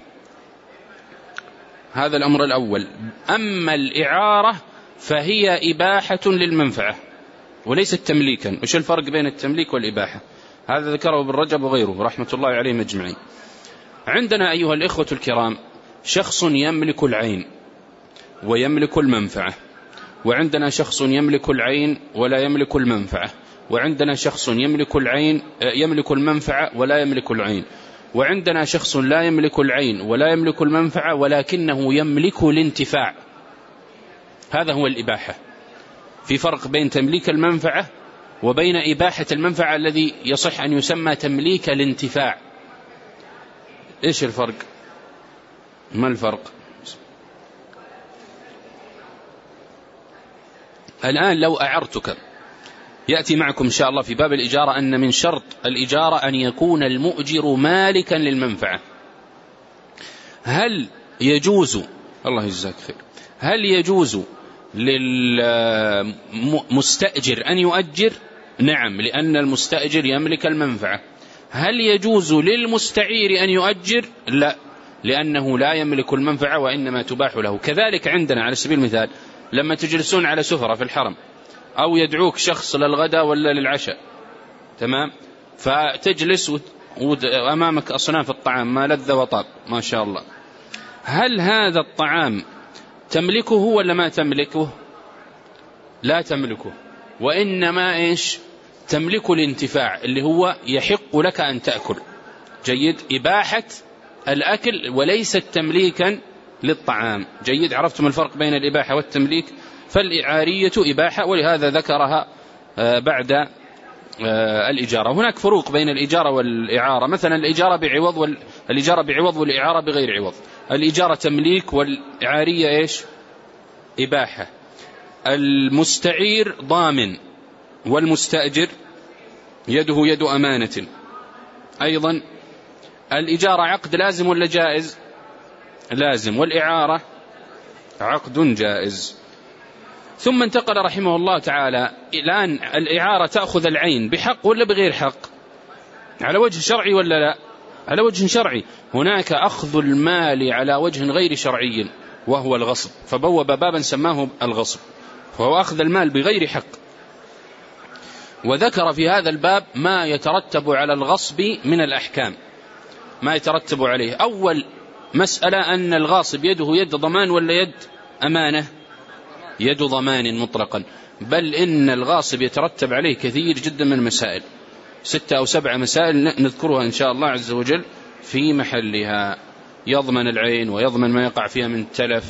[SPEAKER 1] هذا الأمر الأول. أما الإعارة فهي إباحة للمنفعة وليست تمليكا. وش الفرق بين التمليك والإباحة؟ هذا ذكره ابن رجب وغيره رحمة الله عليهم أجمعين. عندنا أيها الإخوة الكرام شخص يملك العين ويملك المنفعة، وعندنا شخص يملك العين ولا يملك المنفعة، وعندنا شخص يملك العين يملك المنفعة ولا يملك العين، وعندنا شخص لا يملك العين ولا يملك المنفعة ولكنه يملك الانتفاع. هذا هو الإباحة. في فرق بين تمليك المنفعة وبين إباحة المنفعة الذي يصح أن يسمى تمليك الانتفاع. إيش الفرق؟ ما الفرق؟ الآن لو أعرتك، يأتي معكم إن شاء الله في باب الإجارة أن من شرط الإجارة أن يكون المؤجر مالكا للمنفعة. هل يجوز، الله يجزاك خير، هل يجوز للمستأجر أن يؤجر؟ نعم، لأن المستأجر يملك المنفعة. هل يجوز للمستعير أن يؤجر؟ لا، لأنه لا يملك المنفعة وإنما تباح له. كذلك عندنا على سبيل المثال لما تجلسون على سفرة في الحرم أو يدعوك شخص للغداء ولا للعشاء، تمام، فتجلس وأمامك أصناف الطعام ما لذ وطاب ما شاء الله، هل هذا الطعام تملكه ولا ما تملكه؟ لا تملكه، وإنما إيش تملك الانتفاع اللي هو يحق لك أن تأكل. جيد، إباحة الأكل وليست تمليكا للطعام. جيد، عرفتم الفرق بين الإباحة والتمليك؟ فالإعارية إباحة، ولهذا ذكرها بعد الإجارة. هناك فروق بين الإجارة والإعارة، مثلا الإجارة بعوض والإجارة بعوض والإعارة بغير عوض. الإجارة تمليك والإعارية إيش؟ إباحة. المستعير ضامن والمستأجر يده يد أمانة. أيضا الإجارة عقد لازم ولا جائز؟ لازم، والإعارة عقد جائز. ثم انتقل رحمه الله تعالى الآن الإعارة تأخذ العين بحق ولا بغير حق؟ على وجه شرعي ولا لا؟ على وجه شرعي. هناك أخذ المال على وجه غير شرعي وهو الغصب، فبوب بابا سماه الغصب، فهو أخذ المال بغير حق. وذكر في هذا الباب ما يترتب على الغصب من الأحكام، ما يترتب عليه. أول مسألة أن الغاصب يده يد ضمان ولا يد أمانة؟ يد ضمان مطلقا، بل إن الغاصب يترتب عليه كثير جدا من المسائل، ستة أو سبع مسائل نذكرها إن شاء الله عز وجل في محلها. يضمن العين ويضمن ما يقع فيها من تلف،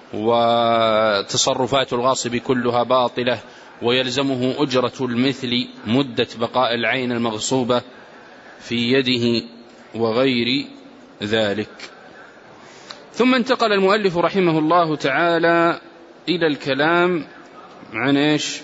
[SPEAKER 1] وتصرفات الغاصب كلها باطلة، ويلزمه أجرة المثل مدة بقاء العين المغصوبة في يده وغير ذلك. ثم انتقل المؤلف رحمه الله تعالى إلى الكلام عن إيش؟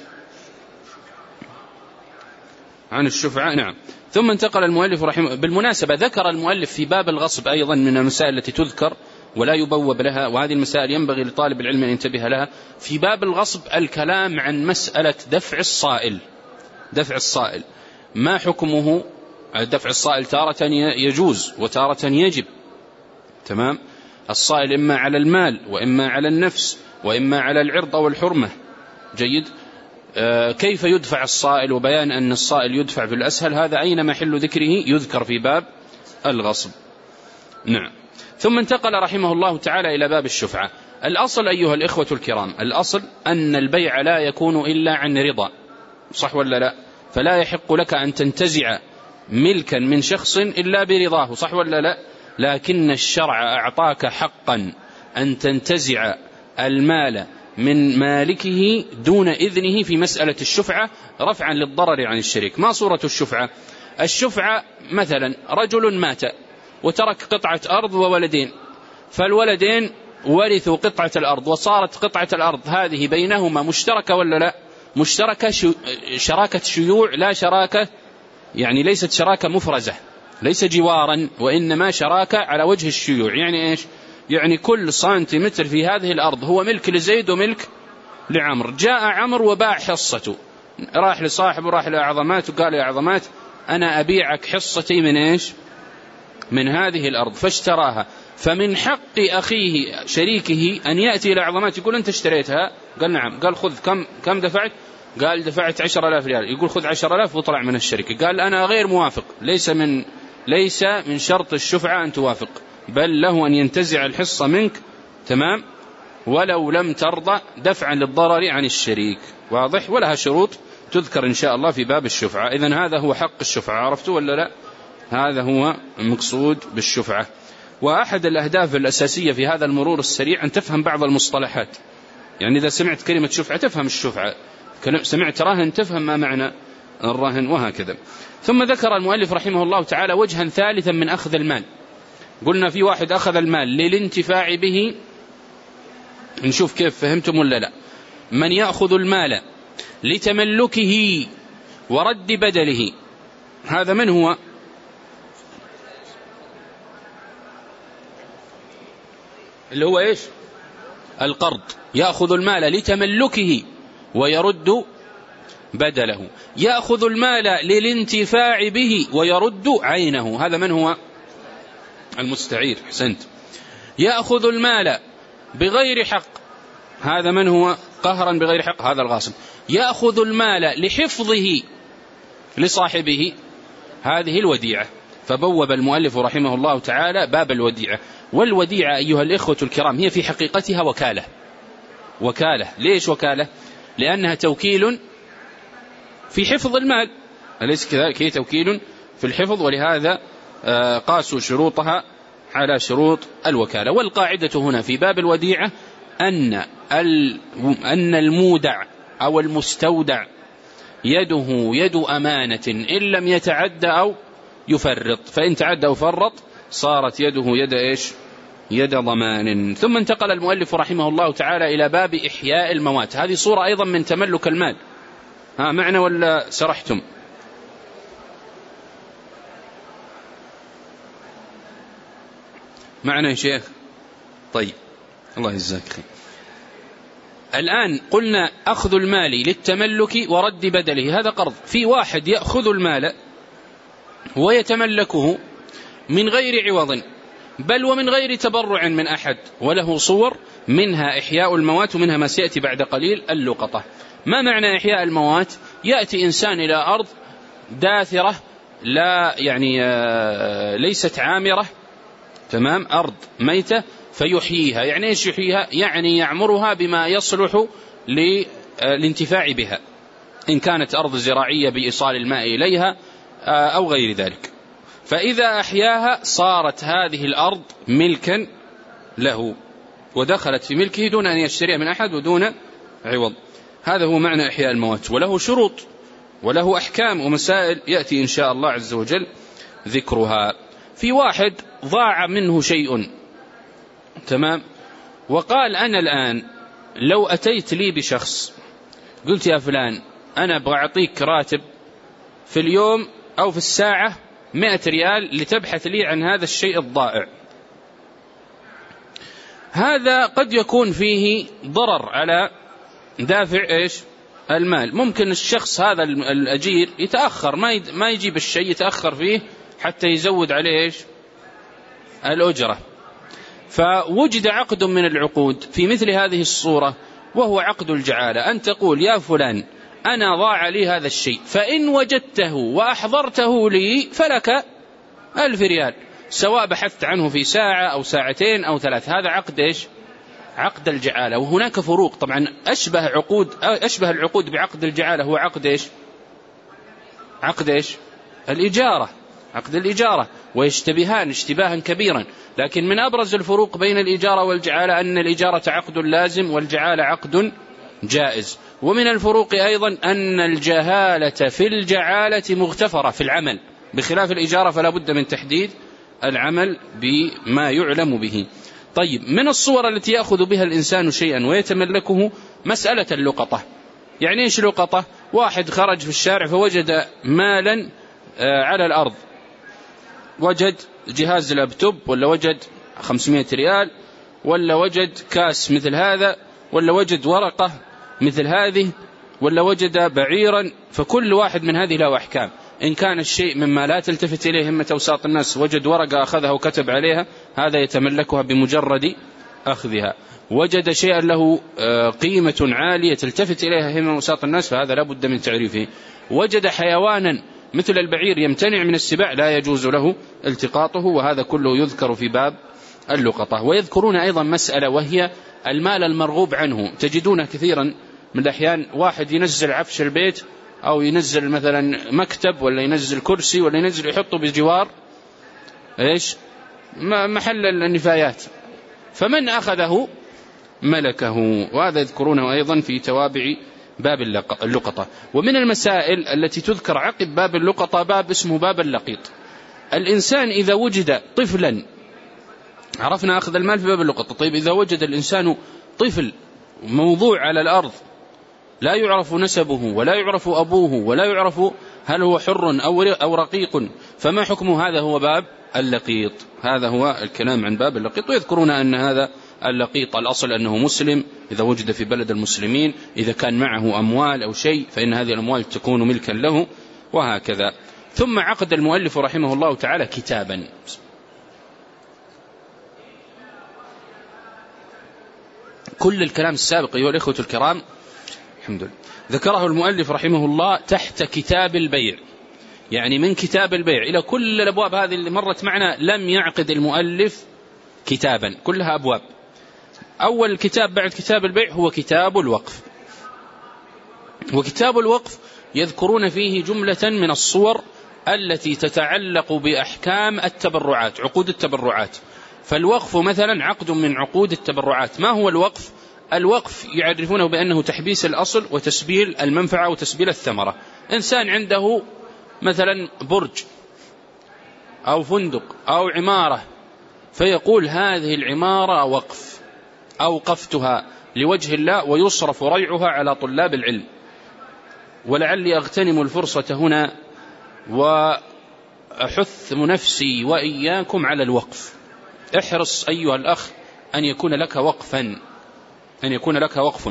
[SPEAKER 1] عن الشفعة. نعم. ثم انتقل المؤلف رحمه. بالمناسبة ذكر المؤلف في باب الغصب أيضا من المسائل التي تذكر ولا يبوب لها، وهذه المسائل ينبغي لطالب العلم أن ينتبه لها. في باب الغصب الكلام عن مسألة دفع الصائل. دفع الصائل ما حكمه؟ دفع الصائل تارة يجوز وتارة يجب، تمام. الصائل إما على المال وإما على النفس وإما على العرض والحرمة. جيد. آه كيف يدفع الصائل وبيان أن الصائل يدفع في الأسهل، هذا أين محل ذكره؟ يذكر في باب الغصب. نعم. ثم انتقل رحمه الله تعالى إلى باب الشفعة. الأصل أيها الإخوة الكرام، الأصل أن البيع لا يكون إلا عن رضا، صح ولا لا؟ فلا يحق لك أن تنتزع ملكا من شخص إلا برضاه، صح ولا لا؟ لكن الشرع أعطاك حقا أن تنتزع المال من مالكه دون إذنه في مسألة الشفعة رفعا للضرر عن الشريك. ما صورة الشفعة؟ الشفعة مثلا رجل مات وترك قطعة أرض وولدين، فالولدين ورثوا قطعة الأرض، وصارت قطعة الأرض هذه بينهما مشتركة ولا لا؟ مشتركة، شراكة شيوع، لا شراكة يعني ليست شراكة مفرزة، ليس جوارا، وإنما شراكة على وجه الشيوع. يعني إيش؟ يعني كل سنتيمتر في هذه الأرض هو ملك لزيد وملك لعمر. جاء عمر وباع حصته، راح لصاحبه، راح لأعظمات وقال يا أعظمات أنا أبيعك حصتي من إيش؟ من هذه الأرض، فاشتراها. فمن حق أخيه شريكه أن يأتي إلى أعظمات يقول أنت اشتريتها؟ قال نعم. قال خذ، كم كم دفعت؟ قال دفعت عشر آلاف ريال. يقول خذ عشر آلاف وطلع من الشركة. قال أنا غير موافق، ليس من ليس من شرط الشفعة أن توافق، بل له أن ينتزع الحصة منك، تمام، ولو لم ترضى دفعا للضرر عن الشريك. واضح؟ ولها شروط تذكر إن شاء الله في باب الشفعة. إذن هذا هو حق الشفعة، عرفتوا ولا لا؟ هذا هو المقصود بالشفعة. وأحد الأهداف الأساسية في هذا المرور السريع أن تفهم بعض المصطلحات. يعني إذا سمعت كلمة شفعة تفهم الشفعة، سمعت رهن تفهم ما معنى الرهن، وهكذا. ثم ذكر المؤلف رحمه الله تعالى وجها ثالثا من أخذ المال. قلنا في واحد أخذ المال للانتفاع به، نشوف كيف فهمتم ولا لا. من يأخذ المال لتملكه ورد بدله، هذا من هو؟ اللي هو إيش؟ القرض. يأخذ المال لتملكه ويرد بدله. يأخذ المال للانتفاع به ويرد عينه. هذا من هو؟ المستعير. حسنت. يأخذ المال بغير حق. هذا من هو؟ قهرا بغير حق. هذا الغاصب. يأخذ المال لحفظه لصاحبه. هذه الوديعة. فبوب المؤلف رحمه الله تعالى باب الوديعة. والوديعة أيها الإخوة الكرام هي في حقيقتها وكالة. وكالة. ليش وكالة؟ لأنها توكيل في حفظ المال، أليس كذلك؟ هي توكيل في الحفظ، ولهذا قاسوا شروطها على شروط الوكالة. والقاعدة هنا في باب الوديعة أن أن المودع أو المستودع يده يد أمانة إن لم يتعد أو يفرط، فإن تعد أو فرط صارت يده يد إيش؟ يد ضمان. ثم انتقل المؤلف رحمه الله تعالى إلى باب إحياء الموات. هذه صورة أيضا من تملك المال. ها معنا ولا سرحتم؟ معنا يا شيخ؟ طيب الله يجزاك خير. الآن قلنا أخذ المال للتملك ورد بدله، هذا قرض. في واحد يأخذ المال ويتملكه من غير عوض بل ومن غير تبرع من أحد، وله صور منها إحياء الموات ومنها ما سيأتي بعد قليل اللقطة. ما معنى إحياء الموات؟ يأتي إنسان إلى أرض داثرة لا يعني ليست عامرة، تمام، أرض ميتة، فيحييها. يعني إيش يحييها؟ يعني يعمرها بما يصلح للانتفاع بها، إن كانت أرض زراعية بإيصال الماء إليها أو غير ذلك. فإذا أحياها صارت هذه الأرض ملكا له ودخلت في ملكه دون أن يشتريها من أحد ودون عوض. هذا هو معنى إحياء الموات، وله شروط وله أحكام ومسائل يأتي إن شاء الله عز وجل ذكرها. في واحد ضاع منه شيء، تمام، وقال أنا الآن لو أتيت لي بشخص قلت يا فلان أنا أبغى أعطيك راتب في اليوم أو في الساعة مئة ريال لتبحث لي عن هذا الشيء الضائع، هذا قد يكون فيه ضرر على دافع إيش؟ المال. ممكن الشخص هذا الأجير يتأخر ما يجيب الشيء، يتأخر فيه حتى يزود عليه إيش؟ الأجرة. فوجد عقد من العقود في مثل هذه الصورة وهو عقد الجعالة، أن تقول يا فلان أنا ضاع لي هذا الشيء، فإن وجدته وأحضرته لي فلك ألف ريال، سواء بحثت عنه في ساعة أو ساعتين أو ثلاث. هذا عقد إيش؟ عقد الجعالة. وهناك فروق طبعا. أشبه عقود أشبه العقود بعقد الجعالة هو عقد إيش؟ عقد إيش؟ الإجارة، عقد الإجارة، ويشتبهان اشتباها كبيرا. لكن من أبرز الفروق بين الإجارة والجعالة أن الإجارة عقد لازم والجعالة عقد جائز. ومن الفروق أيضا أن الجهالة في الجعالة مغتفرة في العمل، بخلاف الإجارة فلا بد من تحديد العمل بما يعلم به. طيب، من الصور التي يأخذ بها الإنسان شيئا ويتملكه مسألة اللقطة. يعني إيش لقطة؟ واحد خرج في الشارع فوجد مالا على الأرض، وجد جهاز لابتوب، ولا وجد خمسمائة ريال، ولا وجد كاس مثل هذا، ولا وجد ورقة مثل هذه، ولا وجد بعيرا. فكل واحد من هذه له أحكام. إن كان الشيء مما لا تلتفت إليه همة أوساط الناس، وجد ورقة أخذها وكتب عليها، هذا يتملكها بمجرد أخذها. وجد شيئا له قيمة عالية تلتفت إليها همة أوساط الناس، فهذا لا بد من تعريفه. وجد حيوانا مثل البعير يمتنع من السباع، لا يجوز له التقاطه، وهذا كله يذكر في باب اللقطة. ويذكرون أيضا مسألة وهي المال المرغوب عنه. تجدون كثيرا من الأحيان واحد ينزل عفش البيت أو ينزل مثلا مكتب، ولا ينزل كرسي، ولا ينزل يحطه بجوار إيش؟ محل النفايات، فمن أخذه ملكه. وهذا يذكرونه أيضا في توابع باب اللقطة. ومن المسائل التي تذكر عقب باب اللقطة باب اسمه باب اللقيط. الإنسان إذا وجد طفلا، عرفنا أخذ المال في باب اللقطة، طيب إذا وجد الإنسان طفل موضوع على الأرض لا يعرف نسبه ولا يعرف أبوه ولا يعرف هل هو حر أو رقيق، فما حكمه؟ هذا هو باب اللقيط. هذا هو الكلام عن باب اللقيط. ويذكرون أن هذا اللقيط الأصل أنه مسلم إذا وجد في بلد المسلمين، إذا كان معه أموال أو شيء فإن هذه الأموال تكون ملكا له، وهكذا. ثم عقد المؤلف رحمه الله تعالى كتابا. كل الكلام السابق أيها الإخوة الكرام الحمد لله ذكره المؤلف رحمه الله تحت كتاب البيع، يعني من كتاب البيع إلى كل الأبواب هذه اللي مرت معنا لم يعقد المؤلف كتابا، كلها أبواب. أول كتاب بعد كتاب البيع هو كتاب الوقف، وكتاب الوقف يذكرون فيه جملة من الصور التي تتعلق بأحكام التبرعات، عقود التبرعات. فالوقف مثلا عقد من عقود التبرعات. ما هو الوقف؟ الوقف يعرفونه بأنه تحبيس الأصل وتسبيل المنفعة وتسبيل الثمرة. إنسان عنده مثلا برج أو فندق أو عمارة، فيقول هذه العمارة وقف، أوقفتها لوجه الله ويصرف ريعها على طلاب العلم. ولعلي أغتنم الفرصة هنا وأحث نفسي وإياكم على الوقف. احرص أيها الأخ أن يكون لك وقفا، أن يكون لك وقف.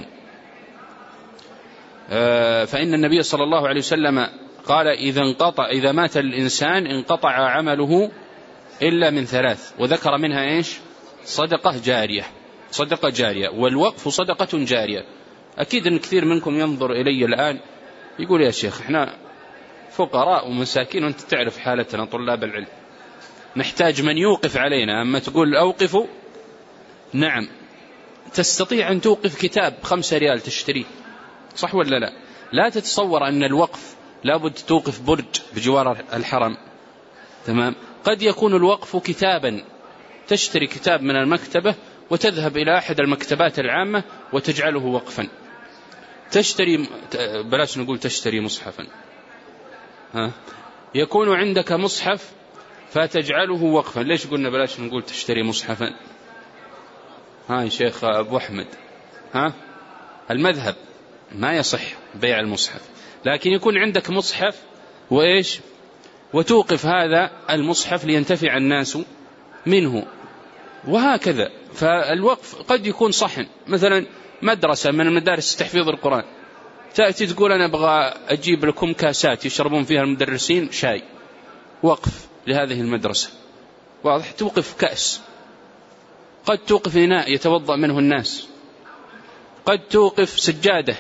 [SPEAKER 1] فإن النبي صلى الله عليه وسلم قال إذا انقطع إذا مات الإنسان انقطع عمله إلا من ثلاث، وذكر منها إيش؟ صدقة جارية، صدقة جارية. والوقف صدقة جارية. أكيد أن كثير منكم ينظر إلي الآن يقول يا شيخ إحنا فقراء ومساكين وأنت تعرف حالتنا طلاب العلم، نحتاج من يوقف علينا. أما تقول أوقفوا، نعم تستطيع أن توقف كتاب خمسة ريال تشتريه، صح ولا لا؟ لا تتصور أن الوقف لابد توقف برج بجوار الحرم، تمام؟ قد يكون الوقف كتابا، تشتري كتاب من المكتبة وتذهب إلى أحد المكتبات العامة وتجعله وقفا. تشتري، بلاش نقول تشتري مصحفا، ها؟ يكون عندك مصحف فتجعله وقفا. ليش قلنا بلاش نقول تشتري مصحفا؟ ها يا شيخ أبو أحمد، ها المذهب ما يصح بيع المصحف، لكن يكون عندك مصحف وإيش وتوقف هذا المصحف لينتفع الناس منه، وهكذا. فالوقف قد يكون صحن، مثلا مدرسة من المدارس تحفيظ القرآن، تأتي تقول أنا أبغى أجيب لكم كاسات يشربون فيها المدرسين شاي، وقف لهذه المدرسة، واضح؟ توقف كأس، قد توقف إناء يتوضأ منه الناس، قد توقف سجادة،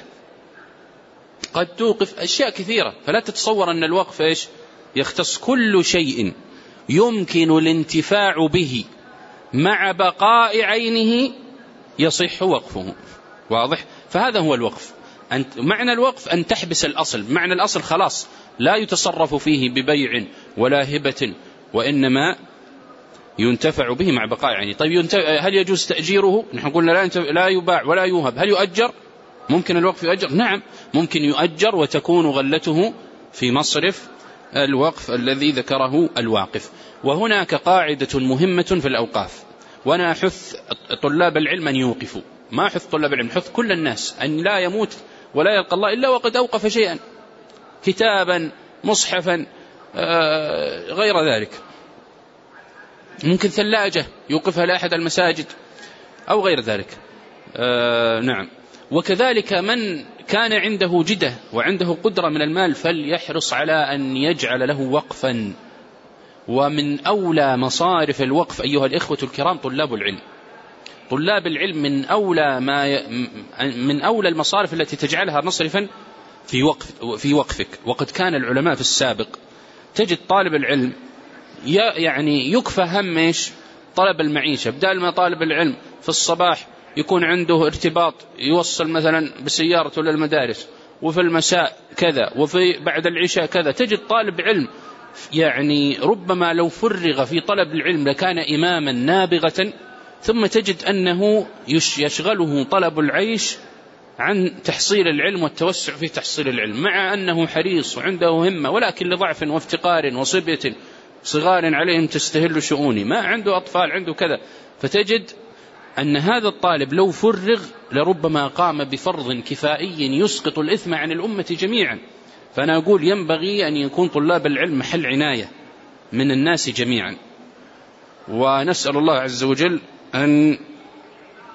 [SPEAKER 1] قد توقف أشياء كثيرة. فلا تتصور أن الوقف إيش يختص كل شيء يمكن الانتفاع به مع بقاء عينه يصح وقفه، واضح؟ فهذا هو الوقف. أنت معنى الوقف أن تحبس الأصل، معنى الأصل خلاص لا يتصرف فيه ببيع ولا هبة، وإنما ينتفع به مع بقاء عينه. طيب هل يجوز تأجيره؟ نحن قلنا لا, لا يباع ولا يوهب. هل يؤجر؟ ممكن الوقف يؤجر؟ نعم ممكن يؤجر، وتكون غلته في مصرف الوقف الذي ذكره الواقف. وهناك قاعدة مهمة في الأوقاف، وأنا أحث طلاب العلم أن يوقفوا، ما أحث طلاب العلم، أحث كل الناس أن لا يموت ولا يلقى الله إلا وقد أوقف شيئا، كتابا، مصحفا، غير ذلك. ممكن ثلاجة يوقفها لأحد المساجد أو غير ذلك. آه نعم. وكذلك من كان عنده جدة وعنده قدرة من المال فليحرص على أن يجعل له وقفا. ومن أولى مصارف الوقف أيها الإخوة الكرام طلاب العلم. طلاب العلم من أولى ما ي... من أولى المصارف التي تجعلها مصرفا في وقف في وقفك. وقد كان العلماء في السابق تجد طالب العلم يعني يكفى هم إيش؟ طلب المعيشة. بدال ما طالب العلم في الصباح يكون عنده ارتباط يوصل مثلا بسيارته للمدارس، وفي المساء كذا، وفي بعد العشاء كذا. تجد طالب علم يعني ربما لو فرغ في طلب العلم لكان إماما نابغة، ثم تجد أنه يشغله طلب العيش عن تحصيل العلم والتوسع في تحصيل العلم، مع أنه حريص وعنده همة، ولكن لضعف وافتقار وصبية صغار عليهم تستهل شؤوني، ما عنده أطفال، عنده كذا. فتجد أن هذا الطالب لو فرغ لربما قام بفرض كفائي يسقط الإثم عن الأمة جميعا. فأنا أقول ينبغي أن يكون طلاب العلم محل عناية من الناس جميعا. ونسأل الله عز وجل أن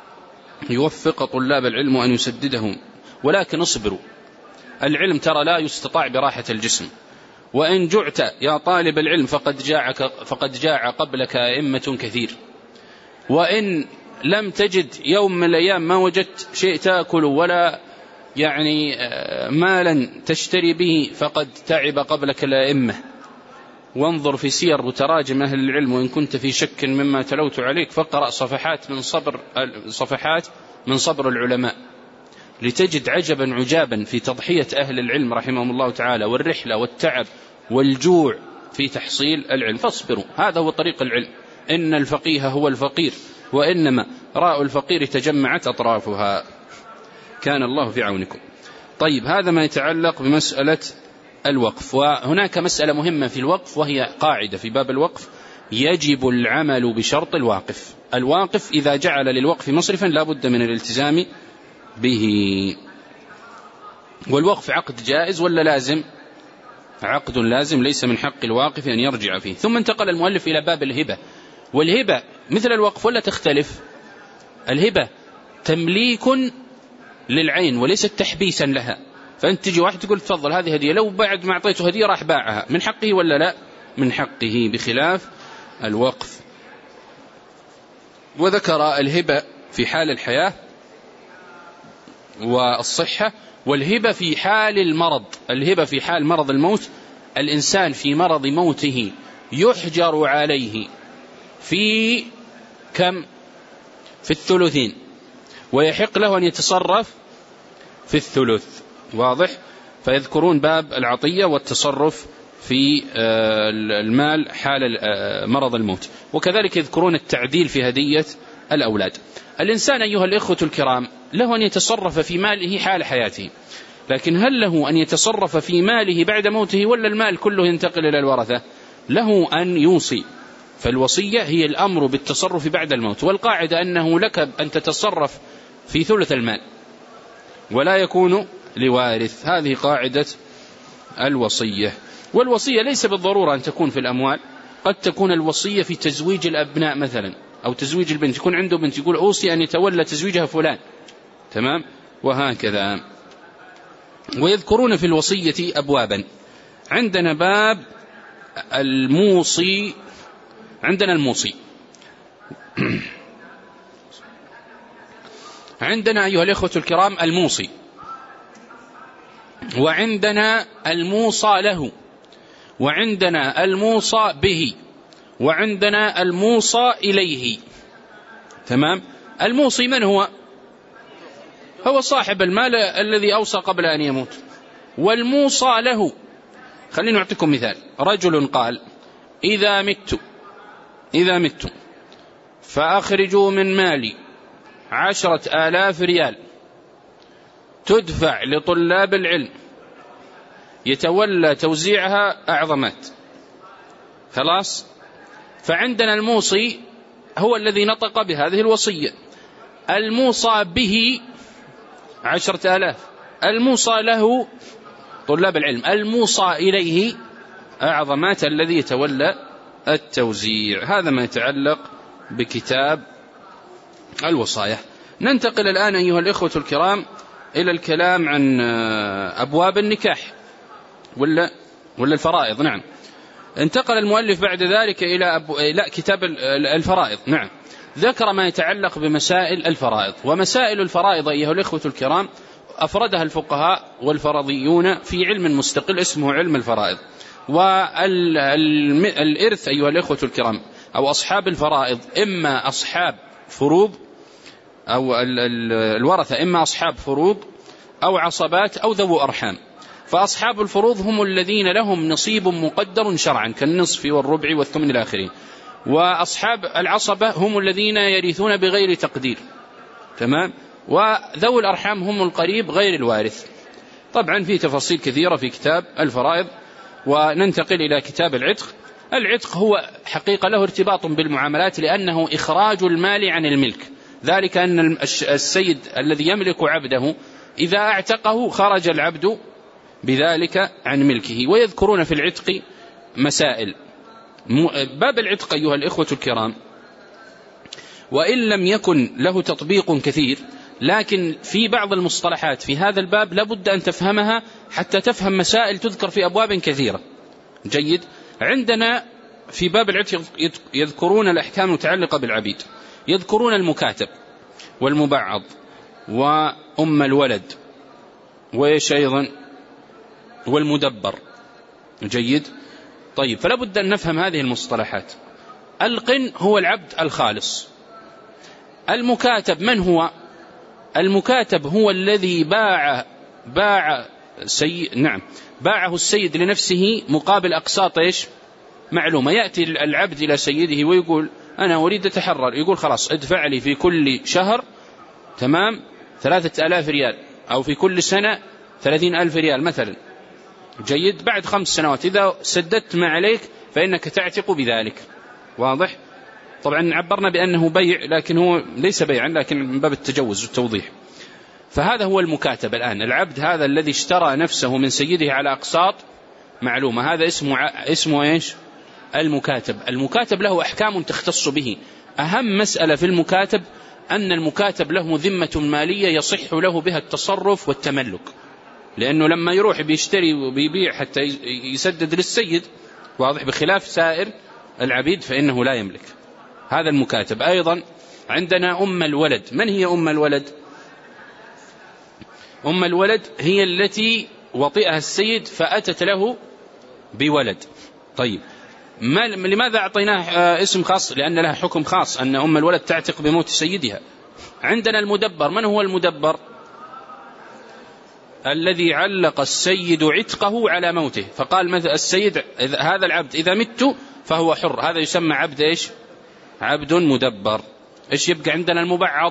[SPEAKER 1] يوفق طلاب العلم وأن يسددهم، ولكن اصبروا، العلم ترى لا يستطاع براحة الجسم، وإن جعت يا طالب العلم فقد جاعك فقد جاع قبلك أئمة كثير، وإن لم تجد يوم من الأيام ما وجدت شيء تأكل ولا يعني مالا تشتري به فقد تعب قبلك الأئمة. وانظر في سير وتراجم أهل العلم، وإن كنت في شك مما تلوت عليك فاقرأ صفحات من صبر صفحات من صبر العلماء لتجد عجبا عجابا في تضحية أهل العلم رحمهم الله تعالى، والرحلة والتعب والجوع في تحصيل العلم. فاصبروا، هذا هو طريق العلم. إن الفقيه هو الفقير، وإنما راء الفقير تجمعت أطرافها. كان الله في عونكم. طيب، هذا ما يتعلق بمسألة الوقف. وهناك مسألة مهمة في الوقف، وهي قاعدة في باب الوقف: يجب العمل بشرط الواقف. الواقف إذا جعل للوقف مصرفا لا بد من الالتزام به. والوقف عقد جائز ولا لازم؟ عقد لازم، ليس من حق الواقف أن يرجع فيه. ثم انتقل المؤلف إلى باب الهبة. والهبة مثل الوقف ولا تختلف؟ الهبة تمليك للعين وليست تحبيسا لها. فأنت تجي واحد تقول تفضل هذه هدية، لو بعد ما أعطيته هدية راح باعها، من حقه ولا لا؟ من حقه، بخلاف الوقف. وذكر الهبة في حال الحياة والصحة، والهبة في حال المرض. الهبة في حال مرض الموت، الإنسان في مرض موته يحجر عليه في كم؟ في الثلثين، ويحق له أن يتصرف في الثلث. واضح؟ فيذكرون باب العطية والتصرف في المال حال مرض الموت، وكذلك يذكرون التعديل في هدية الأولاد. الإنسان أيها الإخوة الكرام له أن يتصرف في ماله حال حياته، لكن هل له أن يتصرف في ماله بعد موته، ولا المال كله ينتقل إلى الورثة؟ له أن يوصي. فالوصية هي الأمر بالتصرف بعد الموت، والقاعدة أنه لك أن تتصرف في ثلث المال ولا يكون لوارث. هذه قاعدة الوصية. والوصية ليس بالضرورة أن تكون في الأموال، قد تكون الوصية في تزويج الأبناء مثلا، أو تزويج البنت، يكون عنده بنت يقول أوصي أن يتولى تزويجها فلان، تمام، وهكذا. ويذكرون في الوصية أبوابا. عندنا باب الموصي، عندنا الموصي عندنا أيها الإخوة الكرام الموصي، وعندنا الموصى له، وعندنا الموصى به، وعندنا الموصى إليه. تمام. الموصي من هو؟ هو صاحب المال الذي أوصى قبل أن يموت. والموصى له، خلينا نعطيكم مثال. رجل قال: إذا مت إذا مت فأخرجوا من مالي عشرة آلاف ريال تدفع لطلاب العلم، يتولى توزيعها أعظمات. خلاص. فعندنا الموصي هو الذي نطق بهذه الوصية، الموصى به عشرة آلاف، الموصى له طلاب العلم، الموصى إليه أعظمات الذي يتولى التوزيع. هذا ما يتعلق بكتاب الوصايا. ننتقل الآن أيها الإخوة الكرام إلى الكلام عن أبواب النكاح ولا ولا الفرائض. نعم. انتقل المؤلف بعد ذلك إلى أبو... لا كتاب الفرائض. نعم. ذكر ما يتعلق بمسائل الفرائض. ومسائل الفرائض أيها الإخوة الكرام أفردها الفقهاء والفرضيون في علم مستقل اسمه علم الفرائض. والإرث أيها الإخوة الكرام أو أصحاب الفرائض إما أصحاب فروض، أو الورثة إما أصحاب فروض أو عصبات أو ذو أرحام. فأصحاب الفروض هم الذين لهم نصيب مقدر شرعا كالنصف والربع والثمن إلى آخره. وأصحاب العصبة هم الذين يرثون بغير تقدير. تمام. وذو الأرحام هم القريب غير الوارث. طبعا في تفاصيل كثيرة في كتاب الفرائض. وننتقل إلى كتاب العتق. العتق هو حقيقة له ارتباط بالمعاملات، لأنه إخراج المال عن الملك. ذلك أن السيد الذي يملك عبده إذا اعتقه خرج العبد بذلك عن ملكه. ويذكرون في العتق مسائل. باب العتق أيها الإخوة الكرام وإن لم يكن له تطبيق كثير، لكن في بعض المصطلحات في هذا الباب لابد أن تفهمها حتى تفهم مسائل تذكر في أبواب كثيرة. جيد. عندنا في باب العتق يذكرون الأحكام المتعلقة بالعبيد، يذكرون المكاتب والمبعض وأم الولد وإيش أيضا والمدبر. جيد. طيب، فلا بد أن نفهم هذه المصطلحات. القن هو العبد الخالص. المكاتب من هو؟ المكاتب هو الذي باع باع سي... نعم باعه السيد لنفسه مقابل أقساط إيش معلومة. يأتي العبد إلى سيده ويقول أنا أريد أتحرر، يقول خلاص ادفع لي في كل شهر تمام ثلاثة آلاف ريال، أو في كل سنة ثلاثين ألف ريال مثلا. جيد. بعد خمس سنوات إذا سددت ما عليك فإنك تعتق بذلك. واضح؟ طبعا عبرنا بأنه بيع، لكن هو ليس بيعا، لكن من باب التجوز والتوضيح. فهذا هو المكاتب الآن. العبد هذا الذي اشترى نفسه من سيده على أقساط معلومة، هذا اسمه اسمه إيش؟ المكاتب. المكاتب له أحكام تختص به. أهم مسألة في المكاتب أن المكاتب له ذمة مالية يصح له بها التصرف والتملك، لأنه لما يروح بيشتري وبيبيع حتى يسدد للسيد، واضح، بخلاف سائر العبيد فإنه لا يملك. هذا المكاتب. أيضا عندنا أم الولد. من هي أم الولد؟ أم الولد هي التي وطئها السيد فأتت له بولد. طيب، ما لماذا أعطيناه اسم خاص؟ لأن لها حكم خاص، أن أم الولد تعتق بموت سيدها. عندنا المدبر. من هو المدبر؟ الذي علق السيد عتقه على موته، فقال مثل السيد هذا العبد إذا مت فهو حر، هذا يسمى عبد إيش؟ عبد مدبر. إيش يبقى عندنا؟ المبعض.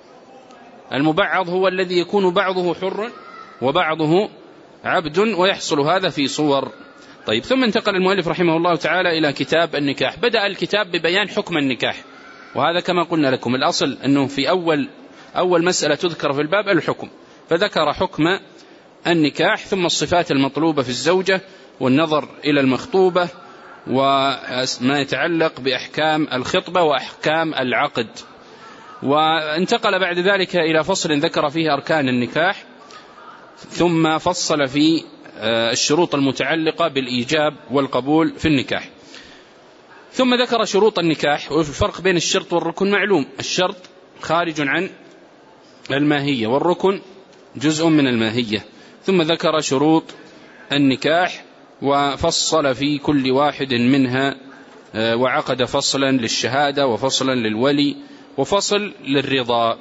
[SPEAKER 1] المبعض هو الذي يكون بعضه حر وبعضه عبد، ويحصل هذا في صور. طيب، ثم انتقل المؤلف رحمه الله تعالى إلى كتاب النكاح. بدأ الكتاب ببيان حكم النكاح، وهذا كما قلنا لكم الأصل أنه في أول أول مسألة تذكر في الباب الحكم، فذكر حكم النكاح ثم الصفات المطلوبة في الزوجة والنظر إلى المخطوبة وما يتعلق بأحكام الخطبة وأحكام العقد. وانتقل بعد ذلك إلى فصل ذكر فيه أركان النكاح، ثم فصل في الشروط المتعلقة بالإيجاب والقبول في النكاح. ثم ذكر شروط النكاح، والفرق بين الشرط والركن معلوم. الشرط خارج عن الماهية والركن جزء من الماهية. ثم ذكر شروط النكاح وفصل في كل واحد منها، وعقد فصلا للشهادة وفصلا للولي وفصل للرضا،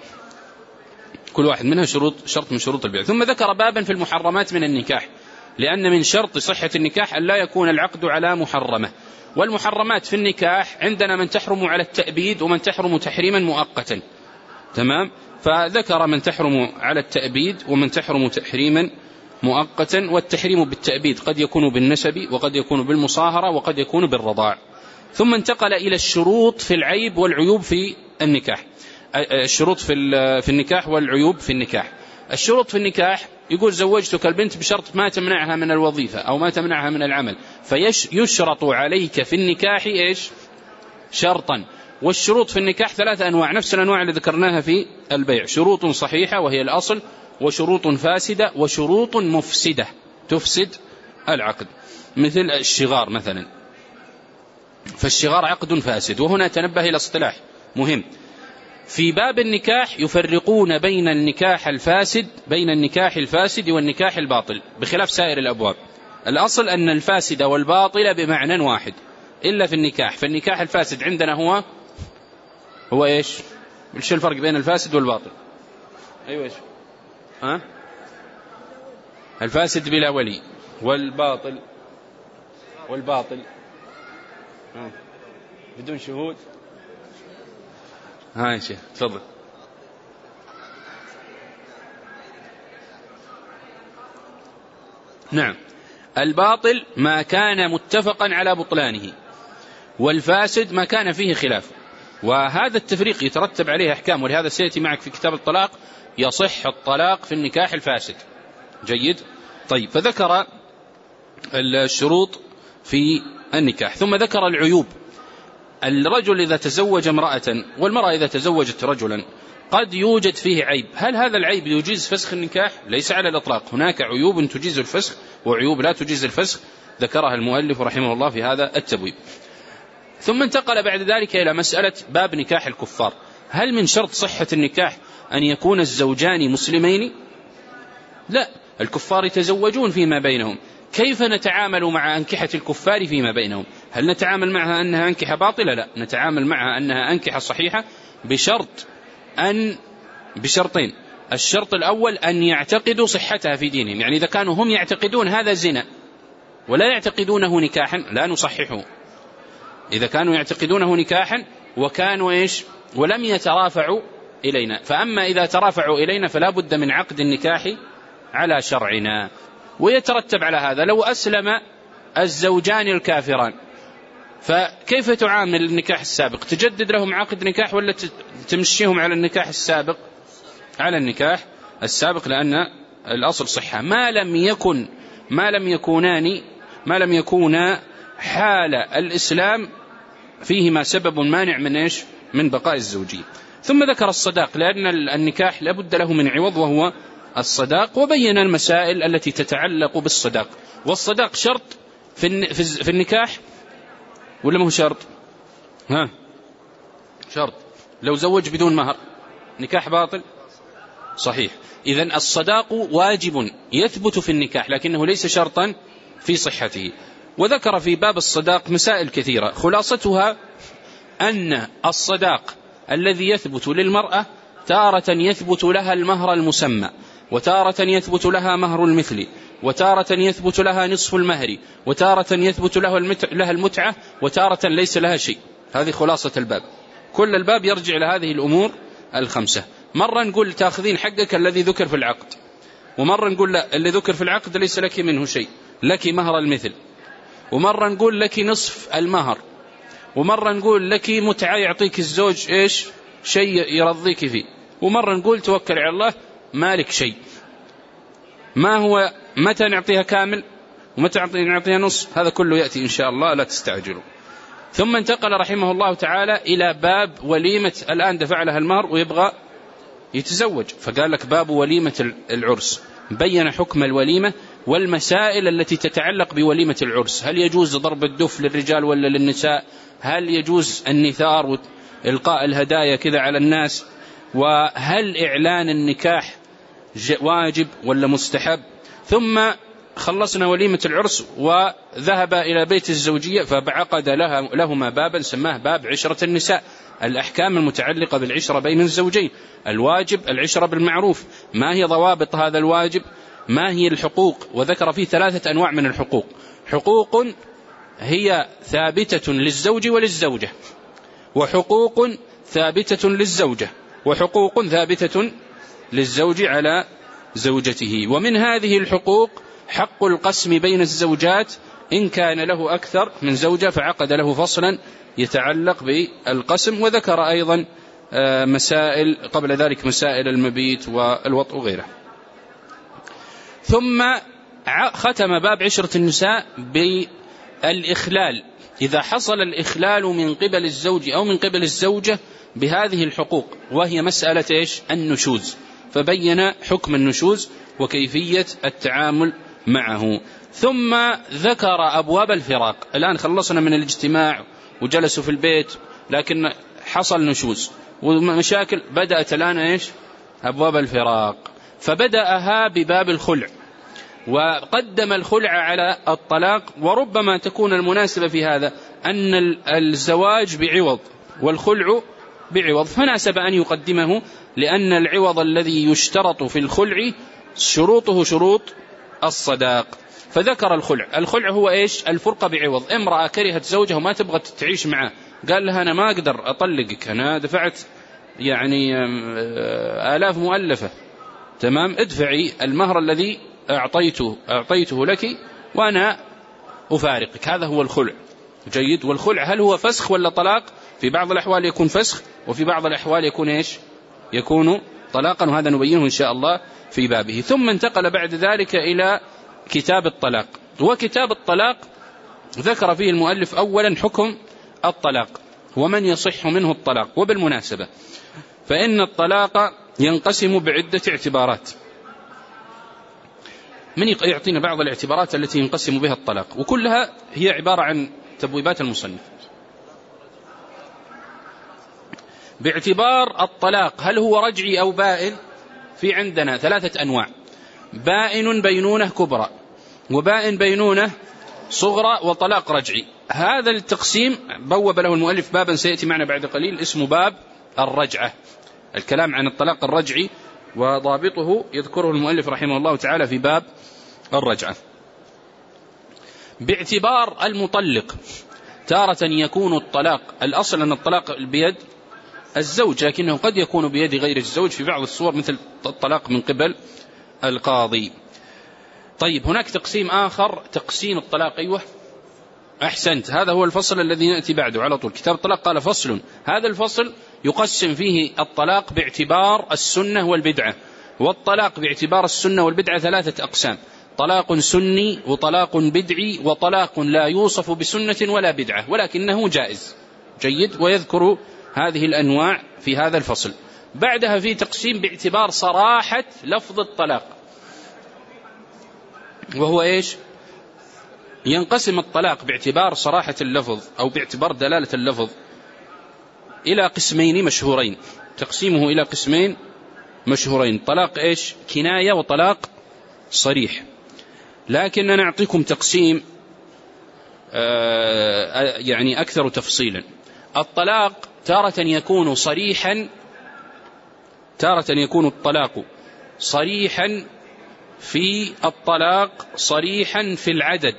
[SPEAKER 1] كل واحد منها شروط شرط من شروط البيع. ثم ذكر بابا في المحرمات من النكاح، لأن من شرط صحة النكاح أن لا يكون العقد على محرمة. والمحرمات في النكاح عندنا من تحرم على التأبيد ومن تحرم تحريما مؤقتا. تمام. فذكر من تحرم على التأبيد ومن تحرم تحريما مؤقتا. والتحريم بالتأبيد قد يكون بالنسب وقد يكون بالمصاهرة وقد يكون بالرضاع. ثم انتقل إلى الشروط في العيب والعيوب في النكاح. الشروط في في النكاح والعيوب في النكاح. الشروط في النكاح يقول زوجتك البنت بشرط ما تمنعها من الوظيفة أو ما تمنعها من العمل، فيشرط عليك في النكاح إيش؟ شرطا. والشروط في النكاح ثلاثة أنواع، نفس الأنواع اللي ذكرناها في البيع: شروط صحيحة وهي الأصل، وشروط فاسدة، وشروط مفسدة تفسد العقد، مثل الشغار مثلا. فالشغار عقد فاسد. وهنا تنبه إلى اصطلاح مهم في باب النكاح، يفرقون بين النكاح الفاسد بين النكاح الفاسد والنكاح الباطل بخلاف سائر الأبواب. الأصل أن الفاسد والباطل بمعنى واحد إلا في النكاح. فالنكاح الفاسد عندنا هو هو إيش؟ إيش الفرق بين الفاسد والباطل؟ أيوة إيش؟ ها؟ الفاسد بلا ولي، والباطل والباطل ها؟ بدون شهود. ها يا شيخ تفضل. نعم، الباطل ما كان متفقا على بطلانه، والفاسد ما كان فيه خلاف. وهذا التفريق يترتب عليه أحكام، ولهذا سيأتي معك في كتاب الطلاق يصح الطلاق في النكاح الفاسد. جيد. طيب، فذكر الشروط في النكاح ثم ذكر العيوب. الرجل إذا تزوج امرأة والمرأة إذا تزوجت رجلا قد يوجد فيه عيب، هل هذا العيب يجيز فسخ النكاح؟ ليس على الإطلاق، هناك عيوب تجيز الفسخ وعيوب لا تجيز الفسخ، ذكرها المؤلف رحمه الله في هذا التبويب. ثم انتقل بعد ذلك إلى مسألة باب نكاح الكفار. هل من شرط صحة النكاح أن يكون الزوجان مسلمين؟ لا، الكفار يتزوجون فيما بينهم، كيف نتعامل مع أنكحة الكفار فيما بينهم؟ هل نتعامل معها أنها أنكحة باطلة؟ لا، نتعامل معها أنها أنكحة صحيحة بشرط أن بشرطين. الشرط الأول أن يعتقدوا صحتها في دينهم، يعني إذا كانوا هم يعتقدون هذا زنا ولا يعتقدونه نكاحا لا نصححه، إذا كانوا يعتقدونه نكاحا وكانوا إيش ولم يترافعوا إلينا. فأما إذا ترافعوا إلينا فلا بد من عقد النكاح على شرعنا. ويترتب على هذا لو أسلم الزوجان الكافران فكيف تعامل النكاح السابق؟ تجدد لهم عقد نكاح ولا تمشيهم على النكاح السابق؟ على النكاح السابق، لأن الأصل صحة. ما لم يكن ما لم يكونان ما لم يكونا حال الإسلام فيهما سبب مانع من إيش من بقاء الزوجية. ثم ذكر الصداق، لأن النكاح لابد له من عوض وهو الصداق، وبين المسائل التي تتعلق بالصداق. والصداق شرط في النكاح ولا ما هو شرط؟ ها شرط. لو زوج بدون مهر نكاح باطل صحيح. إذن الصداق واجب يثبت في النكاح لكنه ليس شرطا في صحته. وذكر في باب الصداق مسائل كثيرة، خلاصتها أن الصداق الذي يثبت للمرأة تارة يثبت لها المهر المسمى، وتارة يثبت لها مهر المثل، وتارة يثبت لها نصف المهر، وتارة يثبت لها المتعة، وتارة ليس لها شيء. هذه خلاصة الباب. كل الباب يرجع لهذه الأمور الخمسة. مرة نقول تأخذين حقك الذي ذكر في العقد، ومرة نقول لا، اللي ذكر في العقد ليس لك منه شيء، لك مهر المثل، ومرة نقول لك نصف المهر، ومرة نقول لك متعة يعطيك الزوج إيش شيء يرضيك فيه، ومرة نقول توكل على الله مالك شيء. ما هو متى نعطيها كامل ومتى نعطيها نصف؟ هذا كله يأتي إن شاء الله، لا تستعجلوا. ثم انتقل رحمه الله تعالى إلى باب وليمة. الآن دفع لها المهر ويبغى يتزوج، فقال لك باب وليمة العرس، بين حكم الوليمة والمسائل التي تتعلق بوليمة العرس. هل يجوز ضرب الدف للرجال ولا للنساء؟ هل يجوز النثار وإلقاء الهدايا كذا على الناس؟ وهل إعلان النكاح واجب ولا مستحب؟ ثم خلصنا وليمة العرس وذهب إلى بيت الزوجية فعقد لها لهما بابا سماه باب عشرة النساء، الأحكام المتعلقة بالعشرة بين الزوجين. الواجب العشرة بالمعروف، ما هي ضوابط هذا الواجب، ما هي الحقوق، وذكر فيه ثلاثة أنواع من الحقوق. حقوق هي ثابتة للزوج وللزوجة، وحقوق ثابتة للزوجة، وحقوق ثابتة للزوج على زوجته. ومن هذه الحقوق حق القسم بين الزوجات إن كان له أكثر من زوجة، فعقد له فصلا يتعلق بالقسم. وذكر أيضا مسائل قبل ذلك، مسائل المبيت والوطء وغيره. ثم ختم باب عشرة النساء بالإخلال، إذا حصل الإخلال من قبل الزوج أو من قبل الزوجة بهذه الحقوق، وهي مسألة إيش النشوز، فبين حكم النشوز وكيفية التعامل معه. ثم ذكر أبواب الفراق. الآن خلصنا من الاجتماع وجلسوا في البيت لكن حصل نشوز ومشاكل، بدأت الآن إيش أبواب الفراق، فبدأها بباب الخلع، وقدم الخلع على الطلاق. وربما تكون المناسبة في هذا أن الزواج بعوض والخلع بعوض، فناسب أن يقدمه، لأن العوض الذي يشترط في الخلع شروطه شروط الصداق. فذكر الخلع. الخلع هو إيش الفرقة بعوض. امرأة كرهت زوجها وما تبغى تعيش معه، قال لها أنا ما أقدر أطلقك، أنا دفعت يعني آلاف مؤلفة، تمام، ادفعي المهر الذي أعطيته أعطيته لك وأنا أفارقك. هذا هو الخلع. جيد. والخلع هل هو فسخ ولا طلاق؟ في بعض الأحوال يكون فسخ، وفي بعض الأحوال يكون إيش يكون طلاقا، وهذا نبينه إن شاء الله في بابه. ثم انتقل بعد ذلك إلى كتاب الطلاق. وكتاب الطلاق ذكر فيه المؤلف أولا حكم الطلاق، ومن يصح منه الطلاق. وبالمناسبة فإن الطلاق ينقسم بعدة اعتبارات. من يعطينا بعض الاعتبارات التي ينقسم بها الطلاق، وكلها هي عبارة عن تبويبات المصنف. باعتبار الطلاق هل هو رجعي أو بائن؟ في عندنا ثلاثة أنواع: بائن بينونة كبرى، وبائن بينونة صغرى، وطلاق رجعي. هذا التقسيم بوب له المؤلف بابا سيأتي معنا بعد قليل اسمه باب الرجعة، الكلام عن الطلاق الرجعي وضابطه يذكره المؤلف رحمه الله تعالى في باب الرجعة. باعتبار المطلق تارة يكون الطلاق، الأصل أن الطلاق بيد الزوج، لكنه قد يكون بيد غير الزوج في بعض الصور مثل الطلاق من قبل القاضي. طيب هناك تقسيم آخر، تقسيم الطلاق. أيوه أحسنت، هذا هو الفصل الذي نأتي بعده على طول. كتاب الطلاق قال فصل، هذا الفصل يقسم فيه الطلاق باعتبار السنة والبدعة. والطلاق باعتبار السنة والبدعة ثلاثة أقسام: طلاق سني، وطلاق بدعي، وطلاق لا يوصف بسنة ولا بدعة ولكنه جائز. جيد، ويذكر هذه الأنواع في هذا الفصل. بعدها في تقسيم باعتبار صراحة لفظ الطلاق، وهو إيش؟ ينقسم الطلاق باعتبار صراحة اللفظ أو باعتبار دلالة اللفظ إلى قسمين مشهورين. تقسيمه إلى قسمين مشهورين: طلاق إيش؟ كناية، وطلاق صريح. لكن أنا أعطيكم تقسيم آه يعني أكثر تفصيلا. الطلاق تارة يكون صريحا، تارة يكون الطلاق صريحا في الطلاق، صريحا في العدد.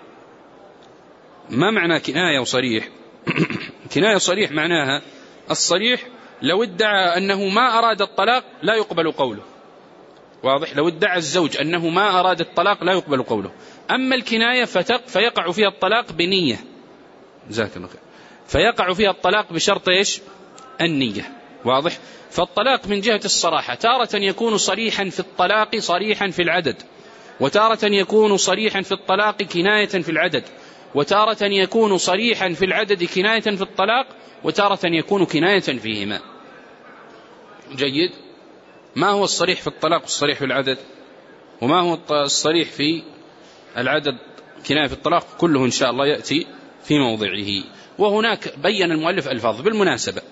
[SPEAKER 1] ما معنى كناية وصريح؟ كناية صريح معناها الصريح لو ادعى أنه ما أراد الطلاق لا يقبل قوله، واضح؟ لو ادعى الزوج أنه ما أراد الطلاق لا يقبل قوله. أما الكناية فتق فيقع فيها الطلاق بنية، جزاك الله خير، فيقع فيها الطلاق بشرط إيش؟ النية، واضح؟ فالطلاق من جهة الصراحة تارة يكون صريحا في الطلاق صريحا في العدد، وتارة يكون صريحا في الطلاق كناية في العدد، وتارة يكون صريحا في العدد كناية في الطلاق، وتارة يكون كناية فيهما. جيد. ما هو الصريح في الطلاق والصريح في العدد؟ وما هو الصريح في العدد كناية في الطلاق؟ كله إن شاء الله يأتي في موضعه. وهناك بين المؤلف ألفاظ. بالمناسبة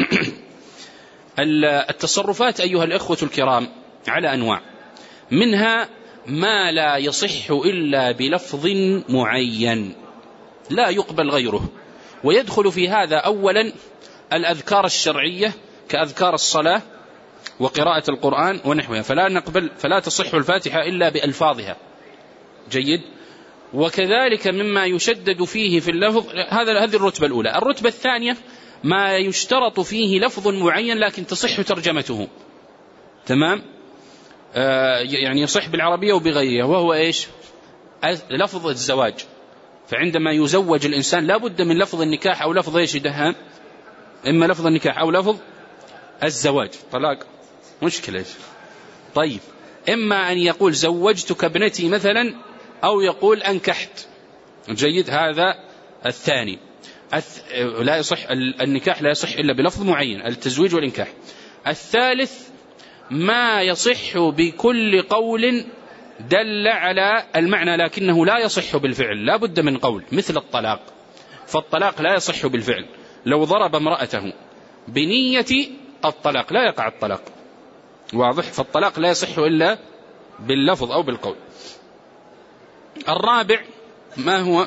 [SPEAKER 1] التصرفات أيها الإخوة الكرام على أنواع، منها ما لا يصح إلا بلفظ معين لا يقبل غيره، ويدخل في هذا أولا الأذكار الشرعية كأذكار الصلاة وقراءة القرآن ونحوها، فلا نقبل فلا تصح الفاتحة إلا بألفاظها. جيد. وكذلك مما يشدد فيه في اللفظ، هذا هذه الرتبة الأولى. الرتبة الثانية ما يشترط فيه لفظ معين لكن تصح ترجمته، تمام؟ آه يعني يصح بالعربية وبغيرها، وهو إيش؟ لفظ الزواج. فعندما يزوج الإنسان لا بد من لفظ النكاح أو لفظ إيش دهان، إما لفظ النكاح أو لفظ الزواج. طلاق مشكلة إيش؟ طيب، إما أن يقول زوجتك ابنتي مثلا، أو يقول أنكحت. جيد. هذا الثاني. لا يصح النكاح، لا يصح إلا بلفظ معين، التزويج والإنكاح. الثالث ما يصح بكل قول دل على المعنى لكنه لا يصح بالفعل، لا بد من قول، مثل الطلاق. فالطلاق لا يصح بالفعل، لو ضرب امرأته بنية الطلاق لا يقع الطلاق، واضح؟ فالطلاق لا يصح إلا باللفظ أو بالقول. الرابع ما هو؟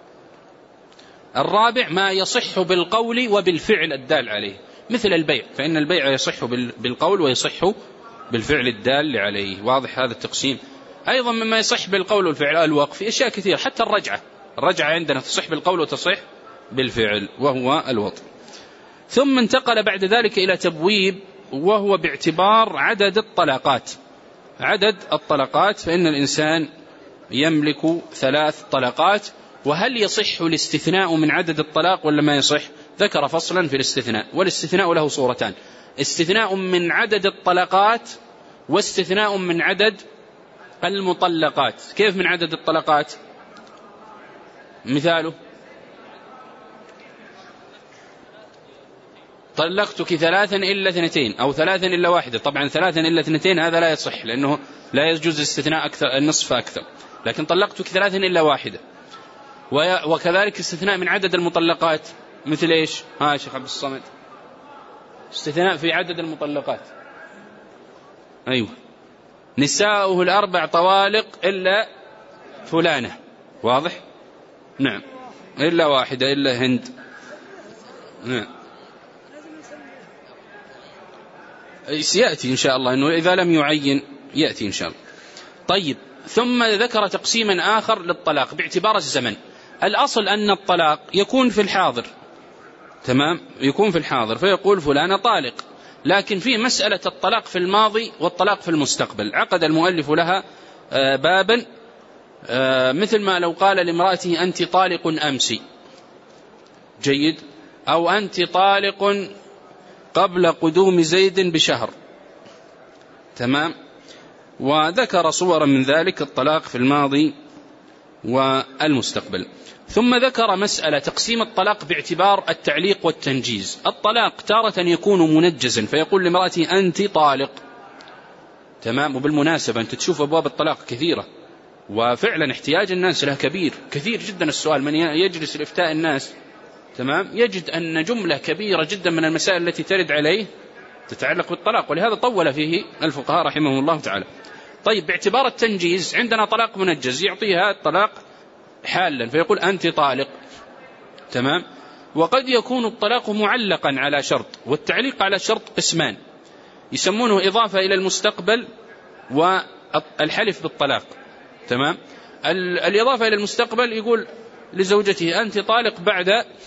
[SPEAKER 1] الرابع ما يصح بالقول وبالفعل الدال عليه، مثل البيع، فإن البيع يصح بالقول ويصح بالفعل الدال عليه، واضح هذا التقسيم. أيضا مما يصح بالقول والفعل الوقف، في أشياء كثير، حتى الرجعة، الرجعة عندنا تصح بالقول وتصح بالفعل وهو الوطء. ثم انتقل بعد ذلك إلى تبويب، وهو باعتبار عدد الطلاقات. عدد الطلاقات، فإن الإنسان يملك ثلاث طلقات، وهل يصح الاستثناء من عدد الطلاق ولا ما يصح؟ ذكر فصلا في الاستثناء، والاستثناء له صورتان: استثناء من عدد الطلقات، واستثناء من عدد المطلقات. كيف من عدد الطلقات؟ مثاله طلقتك ثلاثا إلا اثنتين أو ثلاثا إلا واحدة. طبعا ثلاثا إلا اثنتين هذا لا يصح لأنه لا يجوز استثناء أكثر النصف أكثر، لكن طلقتك ثلاثا إلا واحدة. وكذلك استثناء من عدد المطلقات مثل إيش؟ ها شيخ عبد الصمد، استثناء في عدد المطلقات. أيوة، نساؤه الأربع طوالق إلا فلانة، واضح؟ نعم، إلا واحدة إلا هند. نعم، سيأتي إن شاء الله أنه إذا لم يعين يأتي إن شاء الله. طيب، ثم ذكر تقسيما آخر للطلاق باعتبار الزمن. الأصل أن الطلاق يكون في الحاضر، تمام، يكون في الحاضر فيقول فلان طالق، لكن في مسألة الطلاق في الماضي والطلاق في المستقبل عقد المؤلف لها بابا، مثل ما لو قال لامرأته أنت طالق أمس، جيد، أو أنت طالق قبل قدوم زيد بشهر، تمام. وذكر صورا من ذلك الطلاق في الماضي والمستقبل. ثم ذكر مسألة تقسيم الطلاق باعتبار التعليق والتنجيز. الطلاق تارة يكون منجزا فيقول لامرأته أنت طالق، تمام. وبالمناسبة أنت تشوف أبواب الطلاق كثيرة، وفعلا احتياج الناس لها كبير كثير جدا. السؤال من يجلس لإفتاء الناس، تمام، يجد أن جملة كبيرة جدا من المسائل التي ترد عليه تتعلق بالطلاق، ولهذا طول فيه الفقهاء رحمهم الله تعالى. طيب، باعتبار التنجيز عندنا طلاق منجز يعطيها الطلاق حالا فيقول أنت طالق، تمام. وقد يكون الطلاق معلقا على شرط، والتعليق على شرط قسمان يسمونه إضافة إلى المستقبل والحلف بالطلاق، تمام. الإضافة إلى المستقبل يقول لزوجته أنت طالق بعد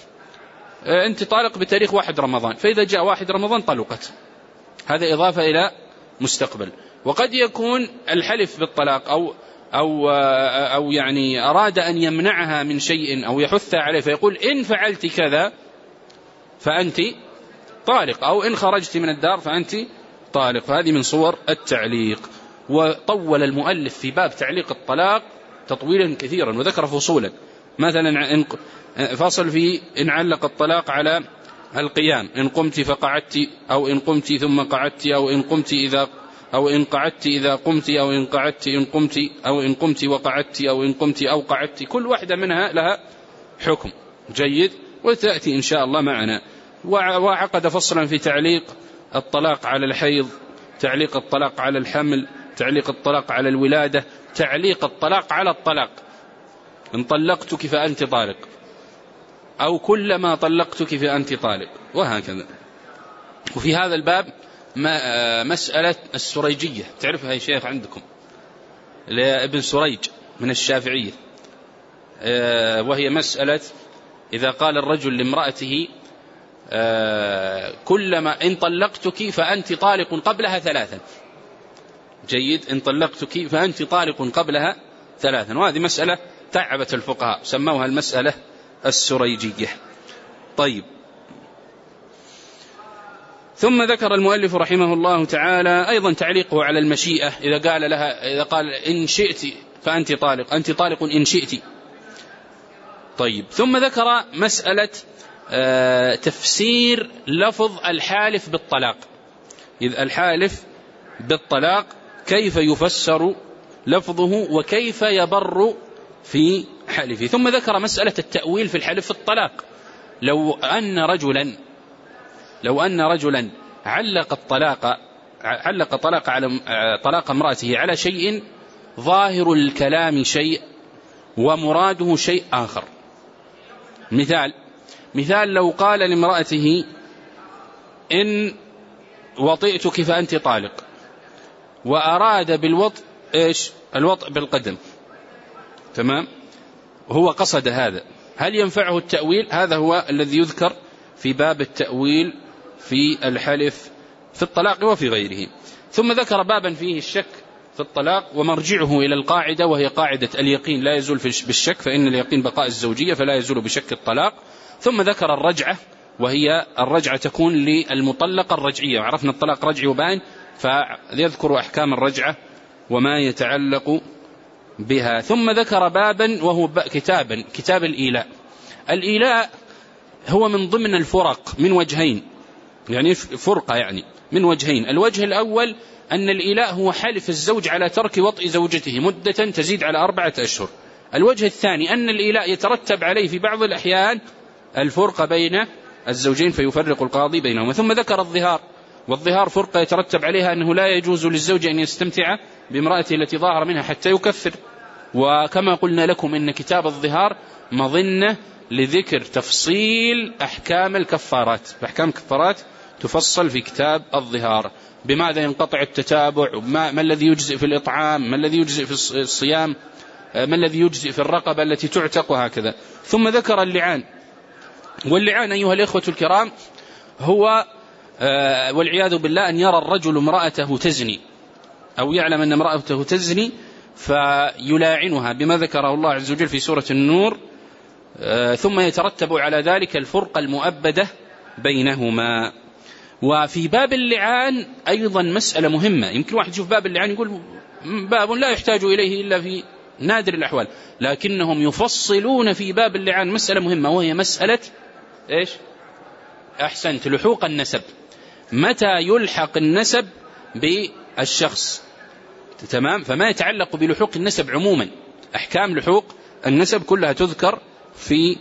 [SPEAKER 1] أنت طالق بتاريخ واحد رمضان، فإذا جاء واحد رمضان طلقت، هذا إضافة إلى مستقبل. وقد يكون الحلف بالطلاق أو أو أو يعني أراد أن يمنعها من شيء أو يحثها عليه فيقول إن فعلت كذا فأنت طالق، أو إن خرجت من الدار فأنت طالق، فهذه من صور التعليق. وطول المؤلف في باب تعليق الطلاق تطويلا كثيرا وذكر فصولا، مثلا فصل في إن علق الطلاق على القيام، إن قمت فقعدت، أو إن قمت ثم قعدت، أو إن قمت إذا أو إن قعدت إذا قمت، أو إن قعدت إن قمت، أو إن قمت وقعدت، أو إن قمت أو قعدت، كل واحدة منها لها حكم، جيد، وتأتي إن شاء الله معنا. وعقد فصلا في تعليق الطلاق على الحيض، تعليق الطلاق على الحمل، تعليق الطلاق على الولادة، تعليق الطلاق على الطلاق، إن طلقتك فأنت طالق، أو كلما طلقتك فأنت طالق، وهكذا. وفي هذا الباب مسألة السريجية، تعرفها يا شيخ عندكم، لابن سريج من الشافعية، وهي مسألة إذا قال الرجل لامرأته كلما إن طلقتك فأنت طالق قبلها ثلاثا، جيد، إن طلقتك فأنت طالق قبلها ثلاثا، وهذه مسألة تعبت الفقهاء سموها المسألة السريجية. طيب، ثم ذكر المؤلف رحمه الله تعالى أيضا تعليقه على المشيئة، إذا قال لها إذا قال إن شئت فأنت طالق، أنت طالق إن شئت. طيب، ثم ذكر مسألة آه تفسير لفظ الحالف بالطلاق، إذ الحالف بالطلاق كيف يفسر لفظه وكيف يبر في حلفه. ثم ذكر مسألة التأويل في الحلف في الطلاق، لو أن رجلا لو أن رجلا علق الطلاق علق طلاق على طلاق امرأته على شيء ظاهر الكلام شيء ومراده شيء آخر. مثال مثال لو قال لامرأته إن وطئتك فأنت طالق، وأراد بالوطء إيش؟ الوطء بالقدم، تمام، هو قصد هذا، هل ينفعه التأويل؟ هذا هو الذي يذكر في باب التأويل في الحلف في الطلاق وفي غيره. ثم ذكر بابا فيه الشك في الطلاق ومرجعه إلى القاعدة، وهي قاعدة اليقين لا يزول بالشك، فإن اليقين بقاء الزوجية فلا يزول بشك الطلاق. ثم ذكر الرجعة، وهي الرجعة تكون للمطلقة الرجعية، وعرفنا الطلاق رجعي وبائن، فيذكر أحكام الرجعة وما يتعلق بها. ثم ذكر بابا وهو كتابا كتاب الإيلاء. الإيلاء هو من ضمن الفرق من وجهين، يعني فرقة يعني من وجهين. الوجه الأول أن الإيلاء هو حلف الزوج على ترك وطئ زوجته مدة تزيد على أربعة أشهر. الوجه الثاني أن الإيلاء يترتب عليه في بعض الأحيان الفرقة بين الزوجين فيفرق القاضي بينهما. ثم ذكر الظهار، والظهار فرقة يترتب عليها أنه لا يجوز للزوج أن يستمتع بامرأته التي ظاهر منها حتى يكفر. وكما قلنا لكم إن كتاب الظهار مظنة لذكر تفصيل أحكام الكفارات، فأحكام الكفارات تفصل في كتاب الظهار، بماذا ينقطع التتابع، ما, ما الذي يجزئ في الإطعام، ما الذي يجزئ في الصيام، ما الذي يجزئ في الرقبة التي تعتق وهكذا. ثم ذكر اللعان، واللعان أيها الإخوة الكرام هو آه والعياذ بالله أن يرى الرجل امرأته تزني أو يعلم أن امرأته تزني فيلاعنها بما ذكره الله عز وجل في سورة النور، آه ثم يترتب على ذلك الفرقة المؤبدة بينهما. وفي باب اللعان أيضا مسألة مهمة، يمكن واحد يشوف باب اللعان يقول باب لا يحتاج إليه إلا في نادر الأحوال، لكنهم يفصلون في باب اللعان مسألة مهمة، وهي مسألة إيش؟ أحسنت، لحوق النسب. متى يلحق النسب بالشخص؟ تمام. فما يتعلق بلحوق النسب عموما، أحكام لحوق النسب كلها تذكر في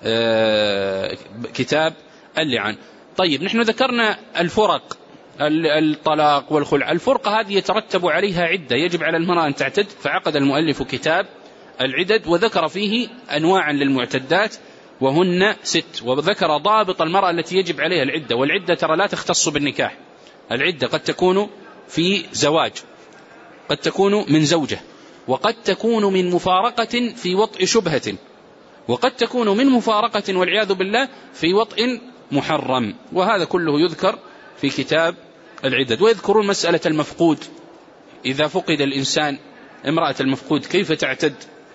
[SPEAKER 1] كتاب اللعان. طيب، نحن ذكرنا الفرق، الطلاق والخلع. الفرقة هذه يترتب عليها عدة، يجب على المرأة أن تعتد، فعقد المؤلف كتاب العدد وذكر فيه أنواعا للمعتدات وهن ست، وذكر ضابط المرأة التي يجب عليها العدة. والعدة ترى لا تختص بالنكاح، العدة قد تكون في زواج، قد تكون من زوجة، وقد تكون من مفارقة في وطئ شبهة، وقد تكون من مفارقة والعياذ بالله في وطئ محرم، وهذا كله يذكر في كتاب العدد. ويذكرون مسألة المفقود، إذا فقد الإنسان امرأة المفقود كيف تعتد،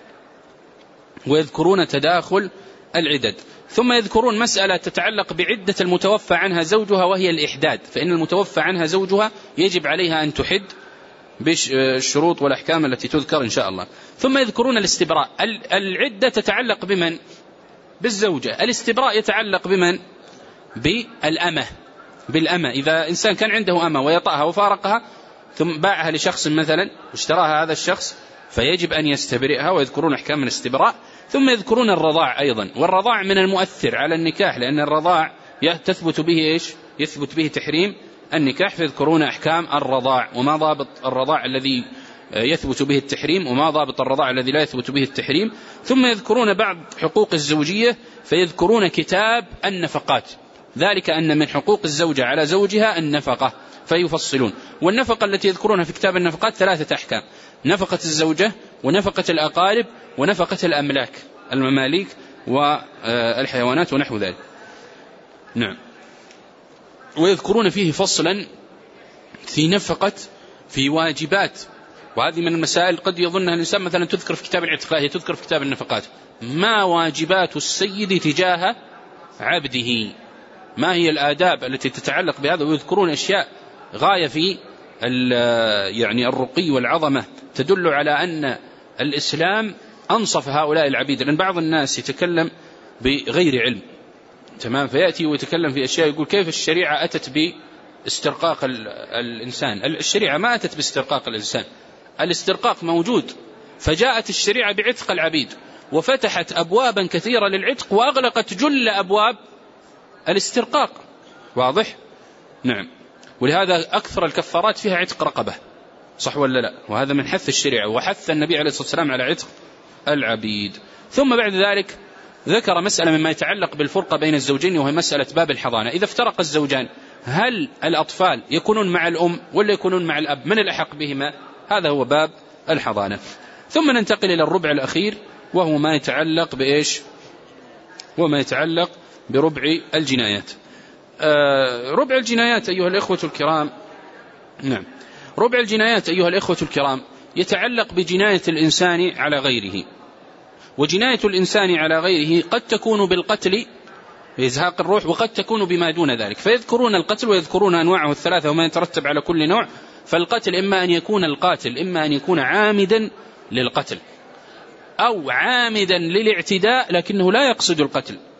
[SPEAKER 1] ويذكرون تداخل العدد. ثم يذكرون مسألة تتعلق بعدة المتوفى عنها زوجها وهي الإحداد، فإن المتوفى عنها زوجها يجب عليها أن تحد بالشروط والأحكام التي تذكر إن شاء الله. ثم يذكرون الاستبراء. العدة تتعلق بمن؟ بالزوجة. الاستبراء يتعلق بمن؟ بالأمة، بالأمة. إذا إنسان كان عنده أمة ويطأها وفارقها ثم باعها لشخص مثلا واشتراها هذا الشخص فيجب أن يستبرئها، ويذكرون أحكام الاستبراء. ثم يذكرون الرضاع أيضا، والرضاع من المؤثر على النكاح، لأن الرضاع تثبت به إيش؟ يثبت به تحريم النكاح، فيذكرون أحكام الرضاع وما ضابط الرضاع الذي يثبت به التحريم وما ضابط الرضاع الذي لا يثبت به التحريم. ثم يذكرون بعض حقوق الزوجية، فيذكرون كتاب النفقات، ذلك أن من حقوق الزوجة على زوجها النفقة، فيفصلون. والنفقة التي يذكرونها في كتاب النفقات ثلاثة أحكام: نفقة الزوجة، ونفقة الأقارب، ونفقة الأملاك، المماليك والحيوانات ونحو ذلك. نعم. ويذكرون فيه فصلا في نفقة في واجبات، وهذه من المسائل قد يظنها الإنسان مثلا تذكر في كتاب العتق، هي تذكر في كتاب النفقات. ما واجبات السيد تجاه عبده، ما هي الآداب التي تتعلق بهذا؟ ويذكرون أشياء غاية في يعني الرقي والعظمة تدل على أن الإسلام أنصف هؤلاء العبيد. لأن بعض الناس يتكلم بغير علم، تمام، فيأتي ويتكلم في أشياء يقول كيف الشريعة أتت باسترقاق الإنسان. الشريعة ما أتت باسترقاق الإنسان، الاسترقاق موجود، فجاءت الشريعة بعتق العبيد وفتحت أبوابا كثيرة للعتق وأغلقت جل أبواب الاسترقاق. واضح؟ نعم. ولهذا أكثر الكفارات فيها عتق رقبة، صح ولا لا؟ وهذا من حث الشريعة، وحث النبي عليه الصلاة والسلام على عتق العبيد. ثم بعد ذلك ذكر مسألة مما يتعلق بالفرقة بين الزوجين، وهي مسألة باب الحضانة. إذا افترق الزوجان هل الأطفال يكونون مع الأم ولا يكونون مع الأب؟ من الأحق بهما؟ هذا هو باب الحضانة. ثم ننتقل إلى الربع الأخير، وهو ما يتعلق بإيش؟ وما يتعلق بربع الجنايات. آه ربع الجنايات أيها الإخوة الكرام، نعم، ربع الجنايات أيها الإخوة الكرام يتعلق بجناية الإنسان على غيره. وجناية الإنسان على غيره قد تكون بالقتل بإزهاق الروح، وقد تكون بما دون ذلك. فيذكرون القتل ويذكرون أنواعه الثلاثة وما يترتب على كل نوع. فالقتل إما أن يكون القاتل إما أن يكون عامدا للقتل، أو عامدا للاعتداء لكنه لا يقصد القتل،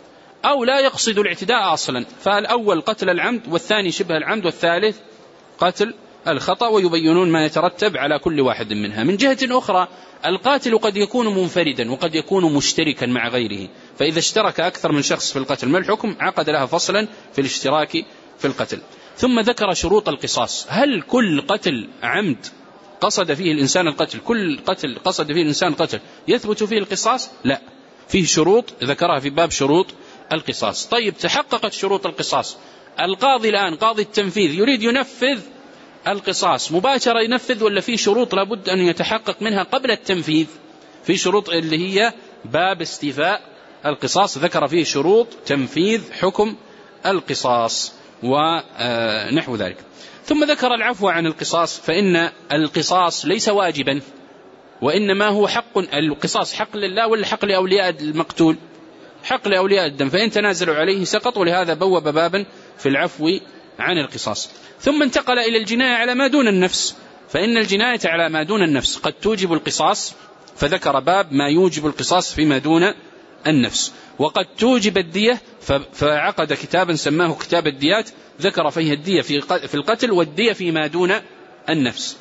[SPEAKER 1] أو لا يقصد الاعتداء أصلا، فالأول قتل العمد والثاني شبه العمد والثالث قتل الخطأ، ويبينون ما يترتب على كل واحد منها. من جهة أخرى القاتل قد يكون منفردا وقد يكون مشتركا مع غيره، فإذا اشترك أكثر من شخص في القتل ما الحكم؟ عقد لها فصلا في الاشتراك في القتل. ثم ذكر شروط القصاص. هل كل قتل عمد قصد فيه الإنسان القتل، كل قتل قصد فيه الإنسان القتل يثبت فيه القصاص؟ لا، فيه شروط ذكرها في باب شروط القصاص. طيب تحققت شروط القصاص، القاضي الآن قاضي التنفيذ يريد ينفذ القصاص مباشرة ينفذ، ولا في شروط لابد أن يتحقق منها قبل التنفيذ؟ في شروط اللي هي باب استيفاء القصاص، ذكر فيه شروط تنفيذ حكم القصاص ونحو ذلك. ثم ذكر العفو عن القصاص، فإن القصاص ليس واجبا وإنما هو حق. القصاص حق لله ولا حق لأولياء المقتول؟ حق لأولياء الدم، فإن تنازلوا عليه سقط، ولهذا بوب بابا في العفو عن القصاص. ثم انتقل إلى الجناية على ما دون النفس، فإن الجناية على ما دون النفس قد توجب القصاص، فذكر باب ما يوجب القصاص فيما دون النفس، وقد توجب الدية، فعقد كتابا سماه كتاب الديات، ذكر فيه الدية في القتل والدية فيما دون النفس.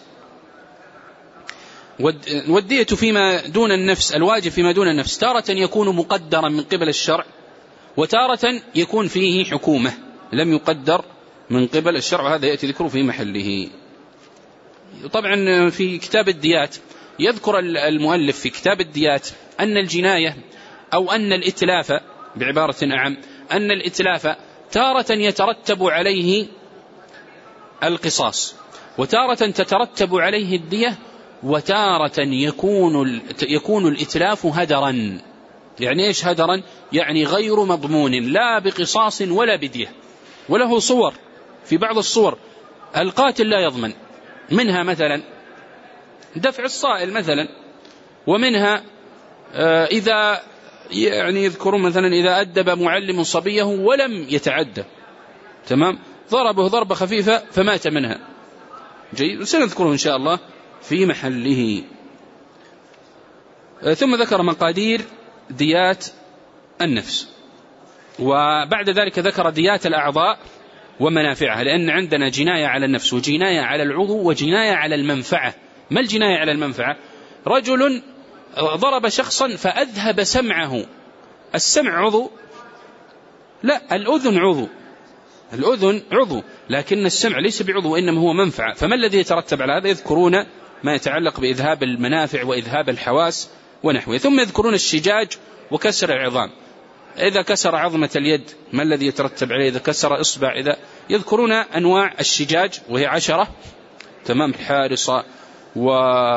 [SPEAKER 1] والدية فيما دون النفس، الواجب فيما دون النفس، تارة يكون مقدرا من قبل الشرع، وتارة يكون فيه حكومة لم يقدر من قبل الشرع، وهذا يأتي ذكره في محله. طبعا في كتاب الديات يذكر المؤلف في كتاب الديات أن الجناية أو أن الإتلاف بعبارة أعم، أن الإتلاف تارة يترتب عليه القصاص، وتارة تترتب عليه الدية، وتارة يكون يكون الإتلاف هدرا. يعني إيش هدرا؟ يعني غير مضمون لا بقصاص ولا بدية. وله صور، في بعض الصور القاتل لا يضمن، منها مثلا دفع الصائل مثلا، ومنها إذا يعني يذكرون مثلا إذا أدب معلم صبيه ولم يتعدى، تمام، ضربه ضربة خفيفة فمات منها. جيد، سنذكره إن شاء الله في محله. ثم ذكر مقادير ديات النفس، وبعد ذلك ذكر ديات الأعضاء ومنافعها، لأن عندنا جناية على النفس وجناية على العضو وجناية على المنفعة. ما الجناية على المنفعة؟ رجل ضرب شخصا فأذهب سمعه. السمع عضو؟ لا، الأذن عضو، الأذن عضو، لكن السمع ليس بعضو إنما هو منفعة. فما الذي يترتب على هذا؟ يذكرون ما يتعلق بإذهاب المنافع وإذهاب الحواس ونحوه. ثم يذكرون الشجاج وكسر العظام، إذا كسر عظمة اليد ما الذي يترتب عليه؟ إذا كسر إصبع، إذا يذكرون أنواع الشجاج وهي عشرة، تمام، الحارصة و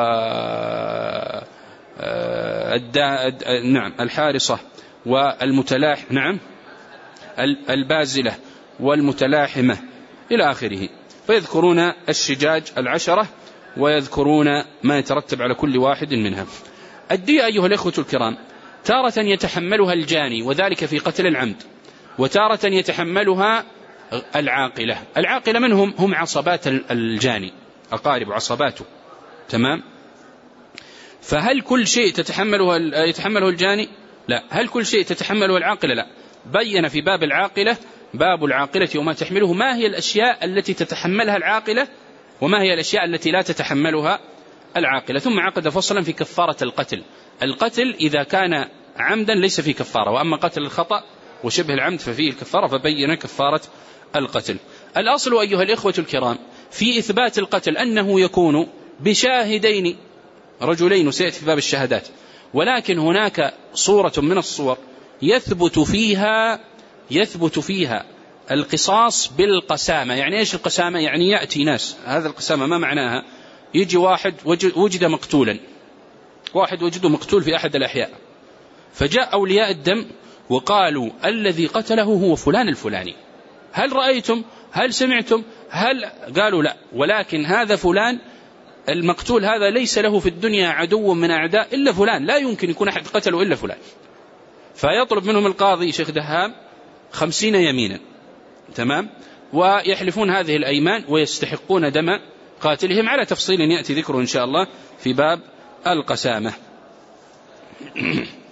[SPEAKER 1] نعم الحارصة والمتلاح، نعم البازلة والمتلاحمة إلى آخره. فيذكرون الشجاج العشرة ويذكرون ما يترتب على كل واحد منها. الدية أيها الأخوة الكرام تارة يتحملها الجاني وذلك في قتل العمد، وتارة يتحملها العاقلة. العاقلة من هم؟ هم عصبات الجاني، أقارب عصباته، تمام. فهل كل شيء تتحمله يتحمله الجاني؟ لا. هل كل شيء تتحمله العاقلة؟ لا. بين في باب العاقلة، باب العاقلة وما تحمله، ما هي الأشياء التي تتحملها العاقلة وما هي الأشياء التي لا تتحملها العاقلة. ثم عقد فصلا في كفارة القتل. القتل إذا كان عمدا ليس فيه كفارة، وأما قتل الخطأ وشبه العمد ففيه الكفارة، فبين كفارة القتل. الأصل أيها الإخوة الكرام في إثبات القتل أنه يكون بشاهدين رجلين، وسيأتي في باب الشهادات، ولكن هناك صورة من الصور يثبت فيها يثبت فيها القصاص بالقسامة. يعني إيش القسامة؟ يعني يأتي ناس، هذا القسامة ما معناها؟ يجي واحد وجد مقتولا، واحد وجده مقتول في أحد الأحياء، فجاء أولياء الدم وقالوا الذي قتله هو فلان الفلاني، هل رأيتم؟ هل سمعتم؟ هل؟ قالوا لا، ولكن هذا فلان المقتول هذا ليس له في الدنيا عدو من أعداء إلا فلان، لا يمكن يكون أحد قتله إلا فلان. فيطلب منهم القاضي شيخ دهام خمسين يمينا، تمام، ويحلفون هذه الأيمان ويستحقون دم قاتلهم على تفصيل يأتي ذكره إن شاء الله في باب القسامة.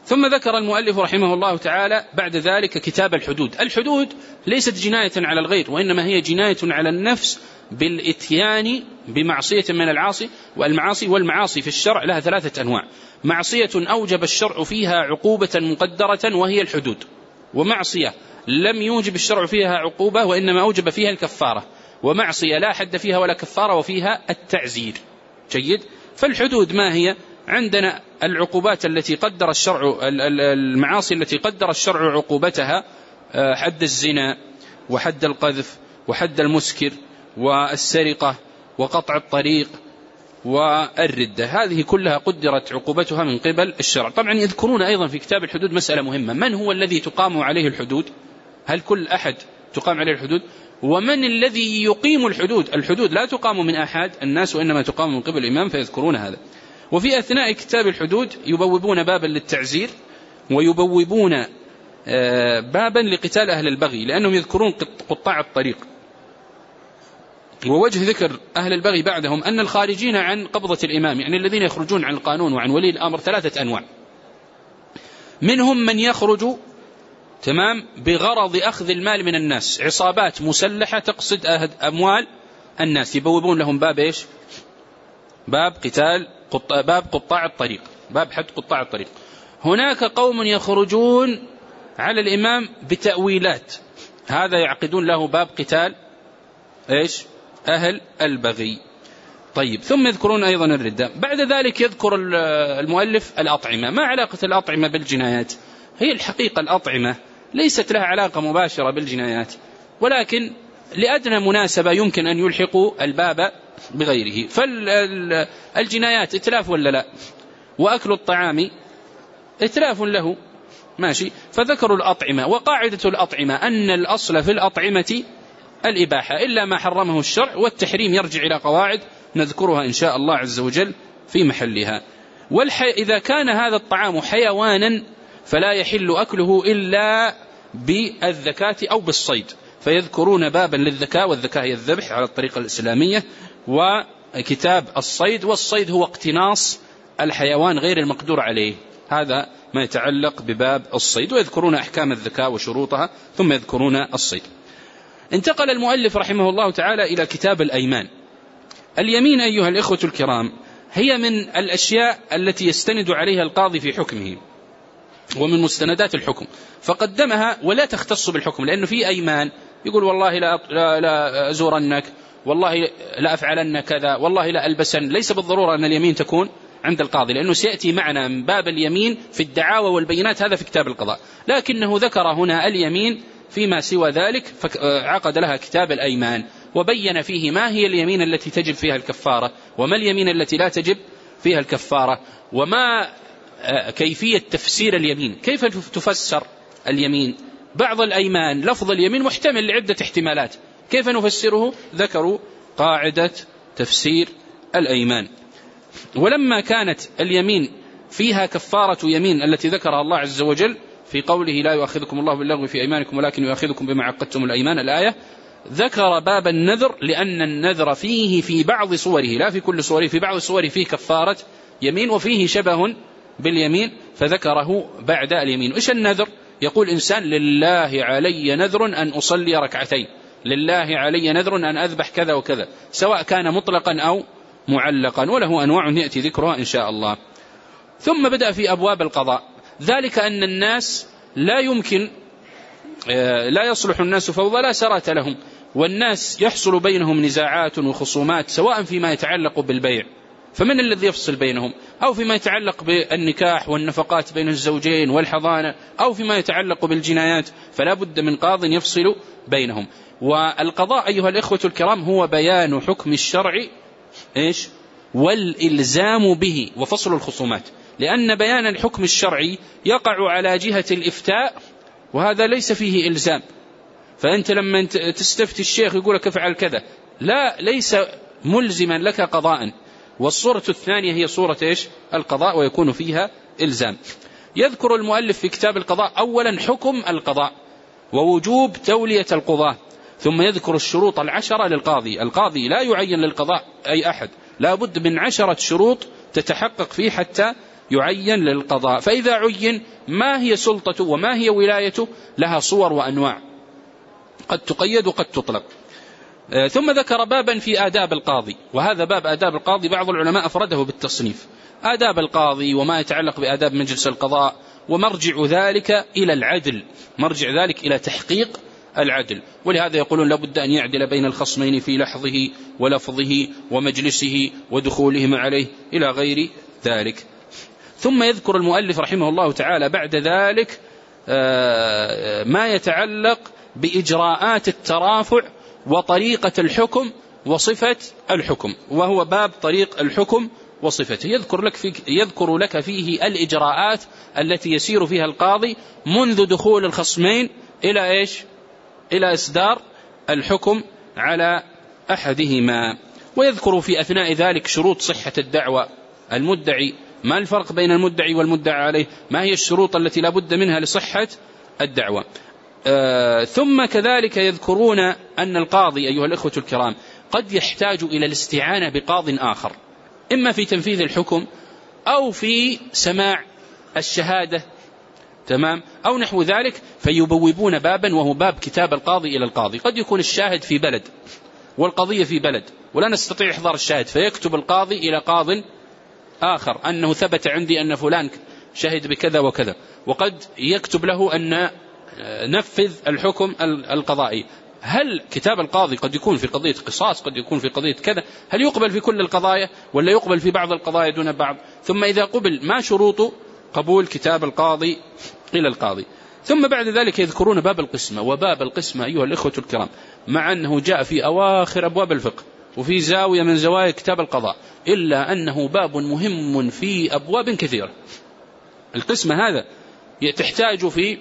[SPEAKER 1] ثم ذكر المؤلف رحمه الله تعالى بعد ذلك كتاب الحدود. الحدود ليست جناية على الغير، وإنما هي جناية على النفس بالإتيان بمعصية من العاصي والمعاصي. والمعاصي في الشرع لها ثلاثة أنواع: معصية أوجب الشرع فيها عقوبة مقدرة وهي الحدود، ومعصية لم يوجب الشرع فيها عقوبة وإنما أوجب فيها الكفارة، ومعصية لا حد فيها ولا كفارة وفيها التعزير. جيد. فالحدود ما هي؟ عندنا العقوبات التي قدر الشرع، المعاصي التي قدر الشرع عقوبتها، حد الزنا وحد القذف وحد المسكر والسرقة وقطع الطريق والردة، هذه كلها قدرت عقوبتها من قبل الشرع. طبعا يذكرون أيضا في كتاب الحدود مسألة مهمة: من هو الذي تقام عليه الحدود؟ هل كل أحد تقام عليه الحدود؟ ومن الذي يقيم الحدود؟ الحدود لا تقام من أحد الناس وإنما تقام من قبل الإمام، فيذكرون هذا. وفي أثناء كتاب الحدود يبوبون بابا للتعزير، ويبوبون بابا لقتال أهل البغي، لأنهم يذكرون قطاع الطريق. ووجه ذكر أهل البغي بعدهم أن الخارجين عن قبضة الإمام، يعني الذين يخرجون عن القانون وعن ولي الأمر، ثلاثة أنواع: منهم من يخرج تمام بغرض أخذ المال من الناس، عصابات مسلحة تقصد أموال الناس، يبوبون لهم باب إيش؟ باب قتال قط... باب قطاع الطريق، باب حد قطاع الطريق. هناك قوم يخرجون على الإمام بتأويلات، هذا يعقدون له باب قتال إيش؟ أهل البغي. طيب، ثم يذكرون أيضا الردة. بعد ذلك يذكر المؤلف الأطعمة. ما علاقة الأطعمة بالجنايات؟ هي الحقيقة الأطعمة ليست لها علاقة مباشرة بالجنايات، ولكن لأدنى مناسبة يمكن أن يلحقوا الباب بغيره. فالجنايات إتلاف ولا لا؟ وأكل الطعام إتلاف له، ماشي. فذكروا الأطعمة. وقاعدة الأطعمة أن الأصل في الأطعمة الإباحة إلا ما حرمه الشرع، والتحريم يرجع إلى قواعد نذكرها إن شاء الله عز وجل في محلها. والحي... إذا كان هذا الطعام حيوانا فلا يحل أكله إلا بالذكاة أو بالصيد، فيذكرون بابا للذكاة، والذكاة هي الذبح على الطريقة الإسلامية، وكتاب الصيد. والصيد هو اقتناص الحيوان غير المقدور عليه، هذا ما يتعلق بباب الصيد. ويذكرون أحكام الذكاة وشروطها، ثم يذكرون الصيد. انتقل المؤلف رحمه الله تعالى إلى كتاب الأيمان. اليمين أيها الإخوة الكرام هي من الأشياء التي يستند عليها القاضي في حكمه، ومن مستندات الحكم، فقدمها ولا تختص بالحكم، لأنه في أيمان يقول والله لا, لا, لا أزورنك، والله لا أفعلن كذا، والله لا ألبسن. ليس بالضرورة أن اليمين تكون عند القاضي، لأنه سيأتي معنا من باب اليمين في الدعاوى والبينات، هذا في كتاب القضاء، لكنه ذكر هنا اليمين فيما سوى ذلك، فعقد لها كتاب الأيمان، وبين فيه ما هي اليمين التي تجب فيها الكفارة، وما اليمين التي لا تجب فيها الكفارة، وما كيفية تفسير اليمين، كيف تفسر اليمين. بعض الأيمان لفظ اليمين محتمل لعدة احتمالات، كيف نفسره؟ ذكروا قاعدة تفسير الأيمان. ولما كانت اليمين فيها كفارة يمين التي ذكرها الله عز وجل في قوله لا يؤاخذكم الله باللغو في أيمانكم ولكن يؤاخذكم بما عقدتم الأيمان، الآية، ذكر باب النذر، لأن النذر فيه في بعض صوره، لا في كل صوره، في بعض صوره فيه كفارة يمين وفيه شبه باليمين، فذكره بعد اليمين. إيش النذر؟ يقول إنسان لله علي نذر أن أصلي ركعتين، لله علي نذر أن أذبح كذا وكذا، سواء كان مطلقا أو معلقا، وله أنواع يأتي ذكرها إن شاء الله. ثم بدأ في أبواب القضاء، ذلك أن الناس لا يمكن لا يصلح الناس فوضى لا سرات لهم، والناس يحصل بينهم نزاعات وخصومات، سواء فيما يتعلق بالبيع، فمن الذي يفصل بينهم، أو فيما يتعلق بالنكاح والنفقات بين الزوجين والحضانة، أو فيما يتعلق بالجنايات، فلا بد من قاض يفصل بينهم. والقضاء أيها الإخوة الكرام هو بيان حكم الشرع إيش؟ والإلزام به وفصل الخصومات، لأن بيان الحكم الشرعي يقع على جهة الإفتاء، وهذا ليس فيه إلزام. فأنت لما تستفتي الشيخ يقول لك افعل كذا، لا، ليس ملزما لك قضاء. والصورة الثانية هي صورة إيش؟ القضاء، ويكون فيها إلزام. يذكر المؤلف في كتاب القضاء أولا حكم القضاء ووجوب تولية القضاة، ثم يذكر الشروط العشرة للقاضي. القاضي لا يعين للقضاء أي أحد، لا بد من عشرة شروط تتحقق فيه حتى يعين للقضاء. فإذا عين ما هي سلطته وما هي ولايته لها صور وأنواع، قد تقيد وقد تطلق. ثم ذكر بابا في آداب القاضي، وهذا باب آداب القاضي بعض العلماء أفرده بالتصنيف. آداب القاضي وما يتعلق بآداب مجلس القضاء، ومرجع ذلك إلى العدل، مرجع ذلك إلى تحقيق العدل. ولهذا يقولون لابد أن يعدل بين الخصمين في لحظه ولفظه ومجلسه ودخولهم عليه إلى غير ذلك. ثم يذكر المؤلف رحمه الله تعالى بعد ذلك ما يتعلق بإجراءات الترافع وطريقة الحكم وصفة الحكم، وهو باب طريق الحكم وصفته. يذكر لك, في يذكر لك فيه الإجراءات التي يسير فيها القاضي منذ دخول الخصمين إلى إيش؟ إلى إصدار الحكم على أحدهما. ويذكر في أثناء ذلك شروط صحة الدعوة، المدعي، ما الفرق بين المدعي والمدعى عليه، ما هي الشروط التي لا بد منها لصحة الدعوة. آه ثم كذلك يذكرون أن القاضي أيها الإخوة الكرام قد يحتاج إلى الاستعانة بقاض آخر، إما في تنفيذ الحكم أو في سماع الشهادة، تمام، أو نحو ذلك، فيبوبون بابا وهو باب كتاب القاضي إلى القاضي. قد يكون الشاهد في بلد والقضية في بلد ولا نستطيع إحضار الشاهد، فيكتب القاضي إلى قاض آخر أنه ثبت عندي أن فلان شهد بكذا وكذا، وقد يكتب له أن نفذ الحكم القضائي. هل كتاب القاضي قد يكون في قضية قصاص، قد يكون في قضية كذا، هل يقبل في كل القضايا ولا يقبل في بعض القضايا دون بعض؟ ثم إذا قبل ما شروط قبول كتاب القاضي إلى القاضي؟ ثم بعد ذلك يذكرون باب القسمة. وباب القسمة أيها الإخوة الكرام مع أنه جاء في أواخر أبواب الفقه وفي زاوية من زوايا كتاب القضاء، إلا أنه باب مهم في أبواب كثيرة. القسمة هذا تحتاج في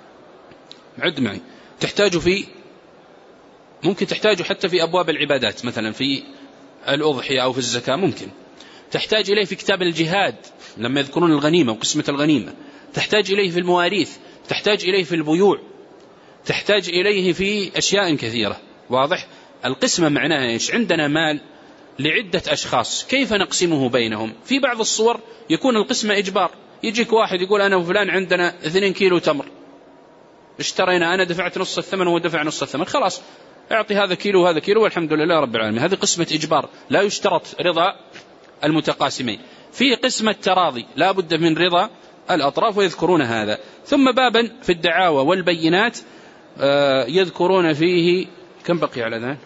[SPEAKER 1] عد معي تحتاج في ممكن تحتاج حتى في أبواب العبادات، مثلا في الأضحية أو في الزكاة، ممكن تحتاج إليه في كتاب الجهاد لما يذكرون الغنيمة وقسمة الغنيمة، تحتاج إليه في المواريث، تحتاج إليه في البيوع، تحتاج إليه في أشياء كثيرة. واضح؟ القسمة معناها إيش؟ عندنا مال لعدة أشخاص، كيف نقسمه بينهم؟ في بعض الصور يكون القسمة إجبار، يجيك واحد يقول أنا وفلان عندنا اثنين كيلو تمر اشترينا، أنا دفعت نص الثمن وهو دفع نص الثمن، خلاص اعطي هذا كيلو وهذا كيلو والحمد لله رب العالمين. هذه قسمة إجبار لا يشترط رضا المتقاسمين. في قسمة تراضي لا بد من رضا الأطراف، ويذكرون هذا. ثم بابا في الدعاوى والبينات يذكرون فيه كم بقي على ذلك؟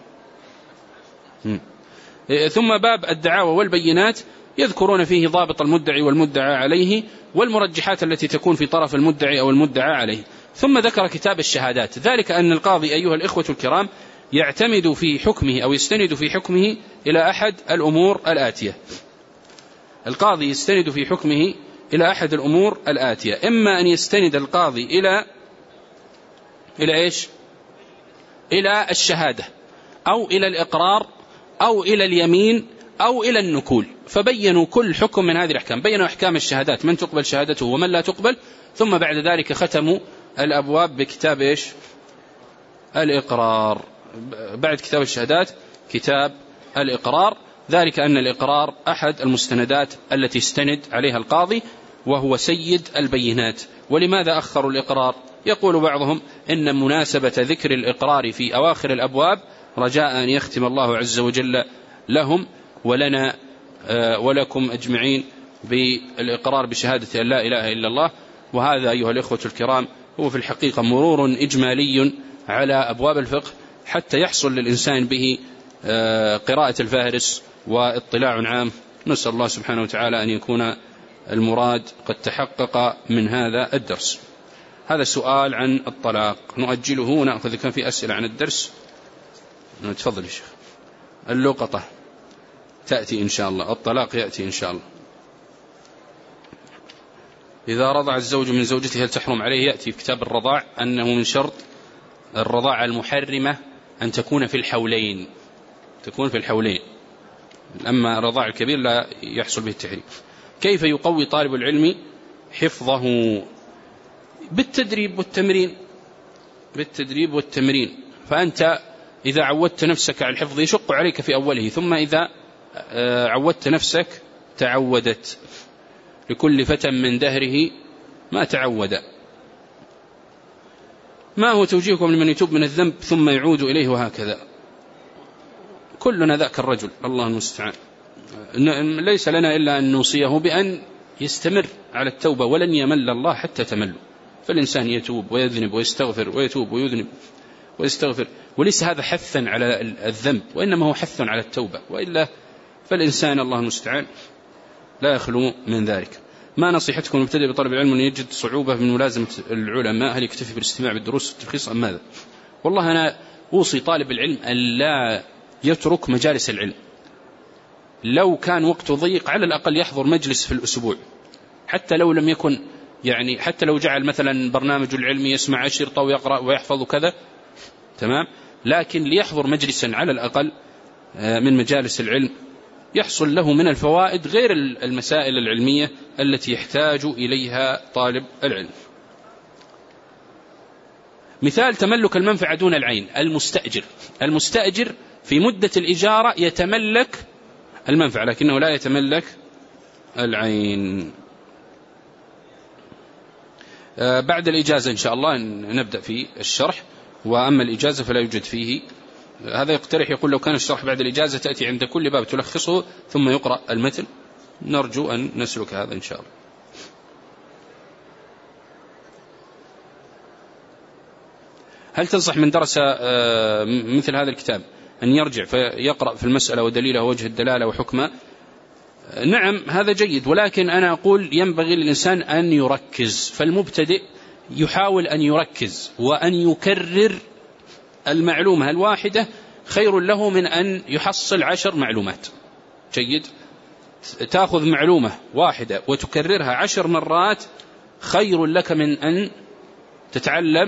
[SPEAKER 1] ثم باب الدعاوى والبينات يذكرون فيه ضابط المدعي والمدعى عليه والمرجحات التي تكون في طرف المدعي أو المدعى عليه. ثم ذكر كتاب الشهادات، ذلك أن القاضي أيها الإخوة الكرام يعتمد في حكمه أو يستند في حكمه إلى أحد الأمور الآتية. القاضي يستند في حكمه إلى أحد الأمور الآتية، إما أن يستند القاضي إلى إلى إيش؟ إلى الشهادة أو إلى الإقرار أو إلى اليمين أو إلى النكول، فبينوا كل حكم من هذه الأحكام، بينوا أحكام الشهادات، من تقبل شهادته ومن لا تقبل. ثم بعد ذلك ختموا الأبواب بكتاب إيش؟ الإقرار. بعد كتاب الشهادات كتاب الإقرار، ذلك أن الإقرار أحد المستندات التي استند عليها القاضي وهو سيد البينات. ولماذا أخروا الإقرار؟ يقول بعضهم إن مناسبة ذكر الإقرار في أواخر الأبواب رجاء أن يختم الله عز وجل لهم ولنا ولكم أجمعين بالإقرار بشهادة أن لا إله إلا الله. وهذا أيها الإخوة الكرام هو في الحقيقة مرور إجمالي على أبواب الفقه حتى يحصل للإنسان به قراءة الفهرس واطلاع عام. نسأل الله سبحانه وتعالى أن يكون المراد قد تحقق من هذا الدرس. هذا سؤال عن الطلاق نؤجله ونأخذ، كان في أسئلة عن الدرس. تفضل يا شيخ. اللقطة تأتي إن شاء الله، الطلاق يأتي إن شاء الله. إذا رضع الزوج من زوجته هل تحرم عليه؟ يأتي في كتاب الرضاع أنه من شرط الرضاعة المحرمة أن تكون في الحولين، تكون في الحولين، أما الرضاع الكبير لا يحصل به التحريم. كيف يقوي طالب العلم حفظه؟ بالتدريب والتمرين، بالتدريب والتمرين. فأنت إذا عودت نفسك على الحفظ يشق عليك في أوله، ثم إذا عودت نفسك تعودت. لكل فتى من دهره ما تعود. ما هو توجيهكم لمن يتوب من الذنب ثم يعود إليه وهكذا؟ كلنا ذاك الرجل، الله المستعان. ليس لنا إلا أن نوصيه بأن يستمر على التوبة، ولن يمل الله حتى تمل. فالإنسان يتوب ويذنب ويستغفر ويتوب ويذنب ويستغفر، وليس هذا حثا على الذنب، وإنما هو حثا على التوبة، وإلا فالإنسان الله المستعان لا يخلو من ذلك. ما نصيحتكم المبتدئ بطلب العلم أن يجد صعوبة من ملازمة العلماء؟ هل يكتفي بالاستماع بالدروس والتلخيص أم ماذا؟ والله أنا أوصي طالب العلم أن لا يترك مجالس العلم. لو كان وقته ضيق على الأقل يحضر مجلس في الأسبوع، حتى لو لم يكن يعني حتى لو جعل مثلا برنامج العلمي يسمع أشرطة ويقرأ ويحفظ كذا، تمام، لكن ليحضر مجلسا على الأقل من مجالس العلم يحصل له من الفوائد غير المسائل العلمية التي يحتاج إليها طالب العلم. مثال تملك المنفعة دون العين. المستأجر المستأجر في مدة الإجارة يتملك المنفعة لكنه لا يتملك العين. بعد الإجازة إن شاء الله نبدأ في الشرح، وأما الإجازة فلا يوجد فيه. هذا يقترح يقول لو كان الشرح بعد الإجازة تأتي عند كل باب تلخصه ثم يقرأ المتن، نرجو أن نسلك هذا إن شاء الله. هل تنصح من درس مثل هذا الكتاب أن يرجع فيقرأ في المسألة ودليلها ووجه الدلالة وحكمة؟ نعم هذا جيد، ولكن أنا أقول ينبغي للإنسان أن يركز. فالمبتدئ يحاول أن يركز وأن يكرر المعلومة الواحدة خير له من أن يحصل عشر معلومات. جيد، تأخذ معلومة واحدة وتكررها عشر مرات خير لك من أن تتعلم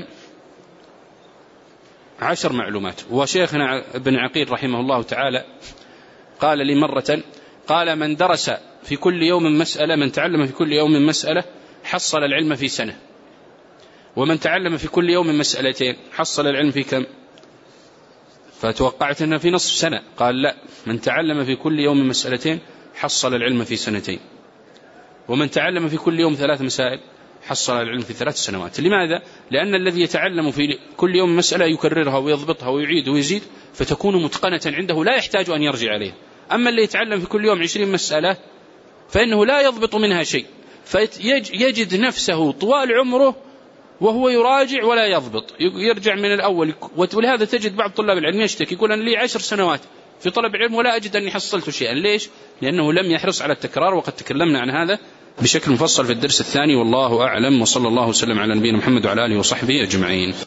[SPEAKER 1] عشر معلومات. وشيخنا ابن عقيل رحمه الله تعالى قال لي مرة، قال من درس في كل يوم مسألة، من تعلم في كل يوم مسألة حصل العلم في سنة، ومن تعلم في كل يوم مسألتين حصل العلم في كم؟ فتوقعت أنه في نصف سنة. قال لا، من تعلم في كل يوم مسألتين حصل العلم في سنتين، ومن تعلم في كل يوم ثلاث مسائل حصل العلم في ثلاث سنوات. لماذا؟ لأن الذي يتعلم في كل يوم مسألة يكررها ويضبطها ويعيد ويزيد فتكون متقنة عنده لا يحتاج أن يرجع عليها. أما اللي يتعلم في كل يوم عشرين مسألة فإنه لا يضبط منها شيء، فيجد نفسه طوال عمره وهو يراجع ولا يضبط، يرجع من الأول. ولهذا تجد بعض طلاب العلم يشتكي يقول أنا لي عشر سنوات في طلب العلم ولا أجد أني حصلت شيئا. ليش؟ لأنه لم يحرص على التكرار، وقد تكلمنا عن هذا بشكل مفصل في الدرس الثاني. والله أعلم، وصلى الله وسلم على نبينا محمد وعلى آله وصحبه أجمعين.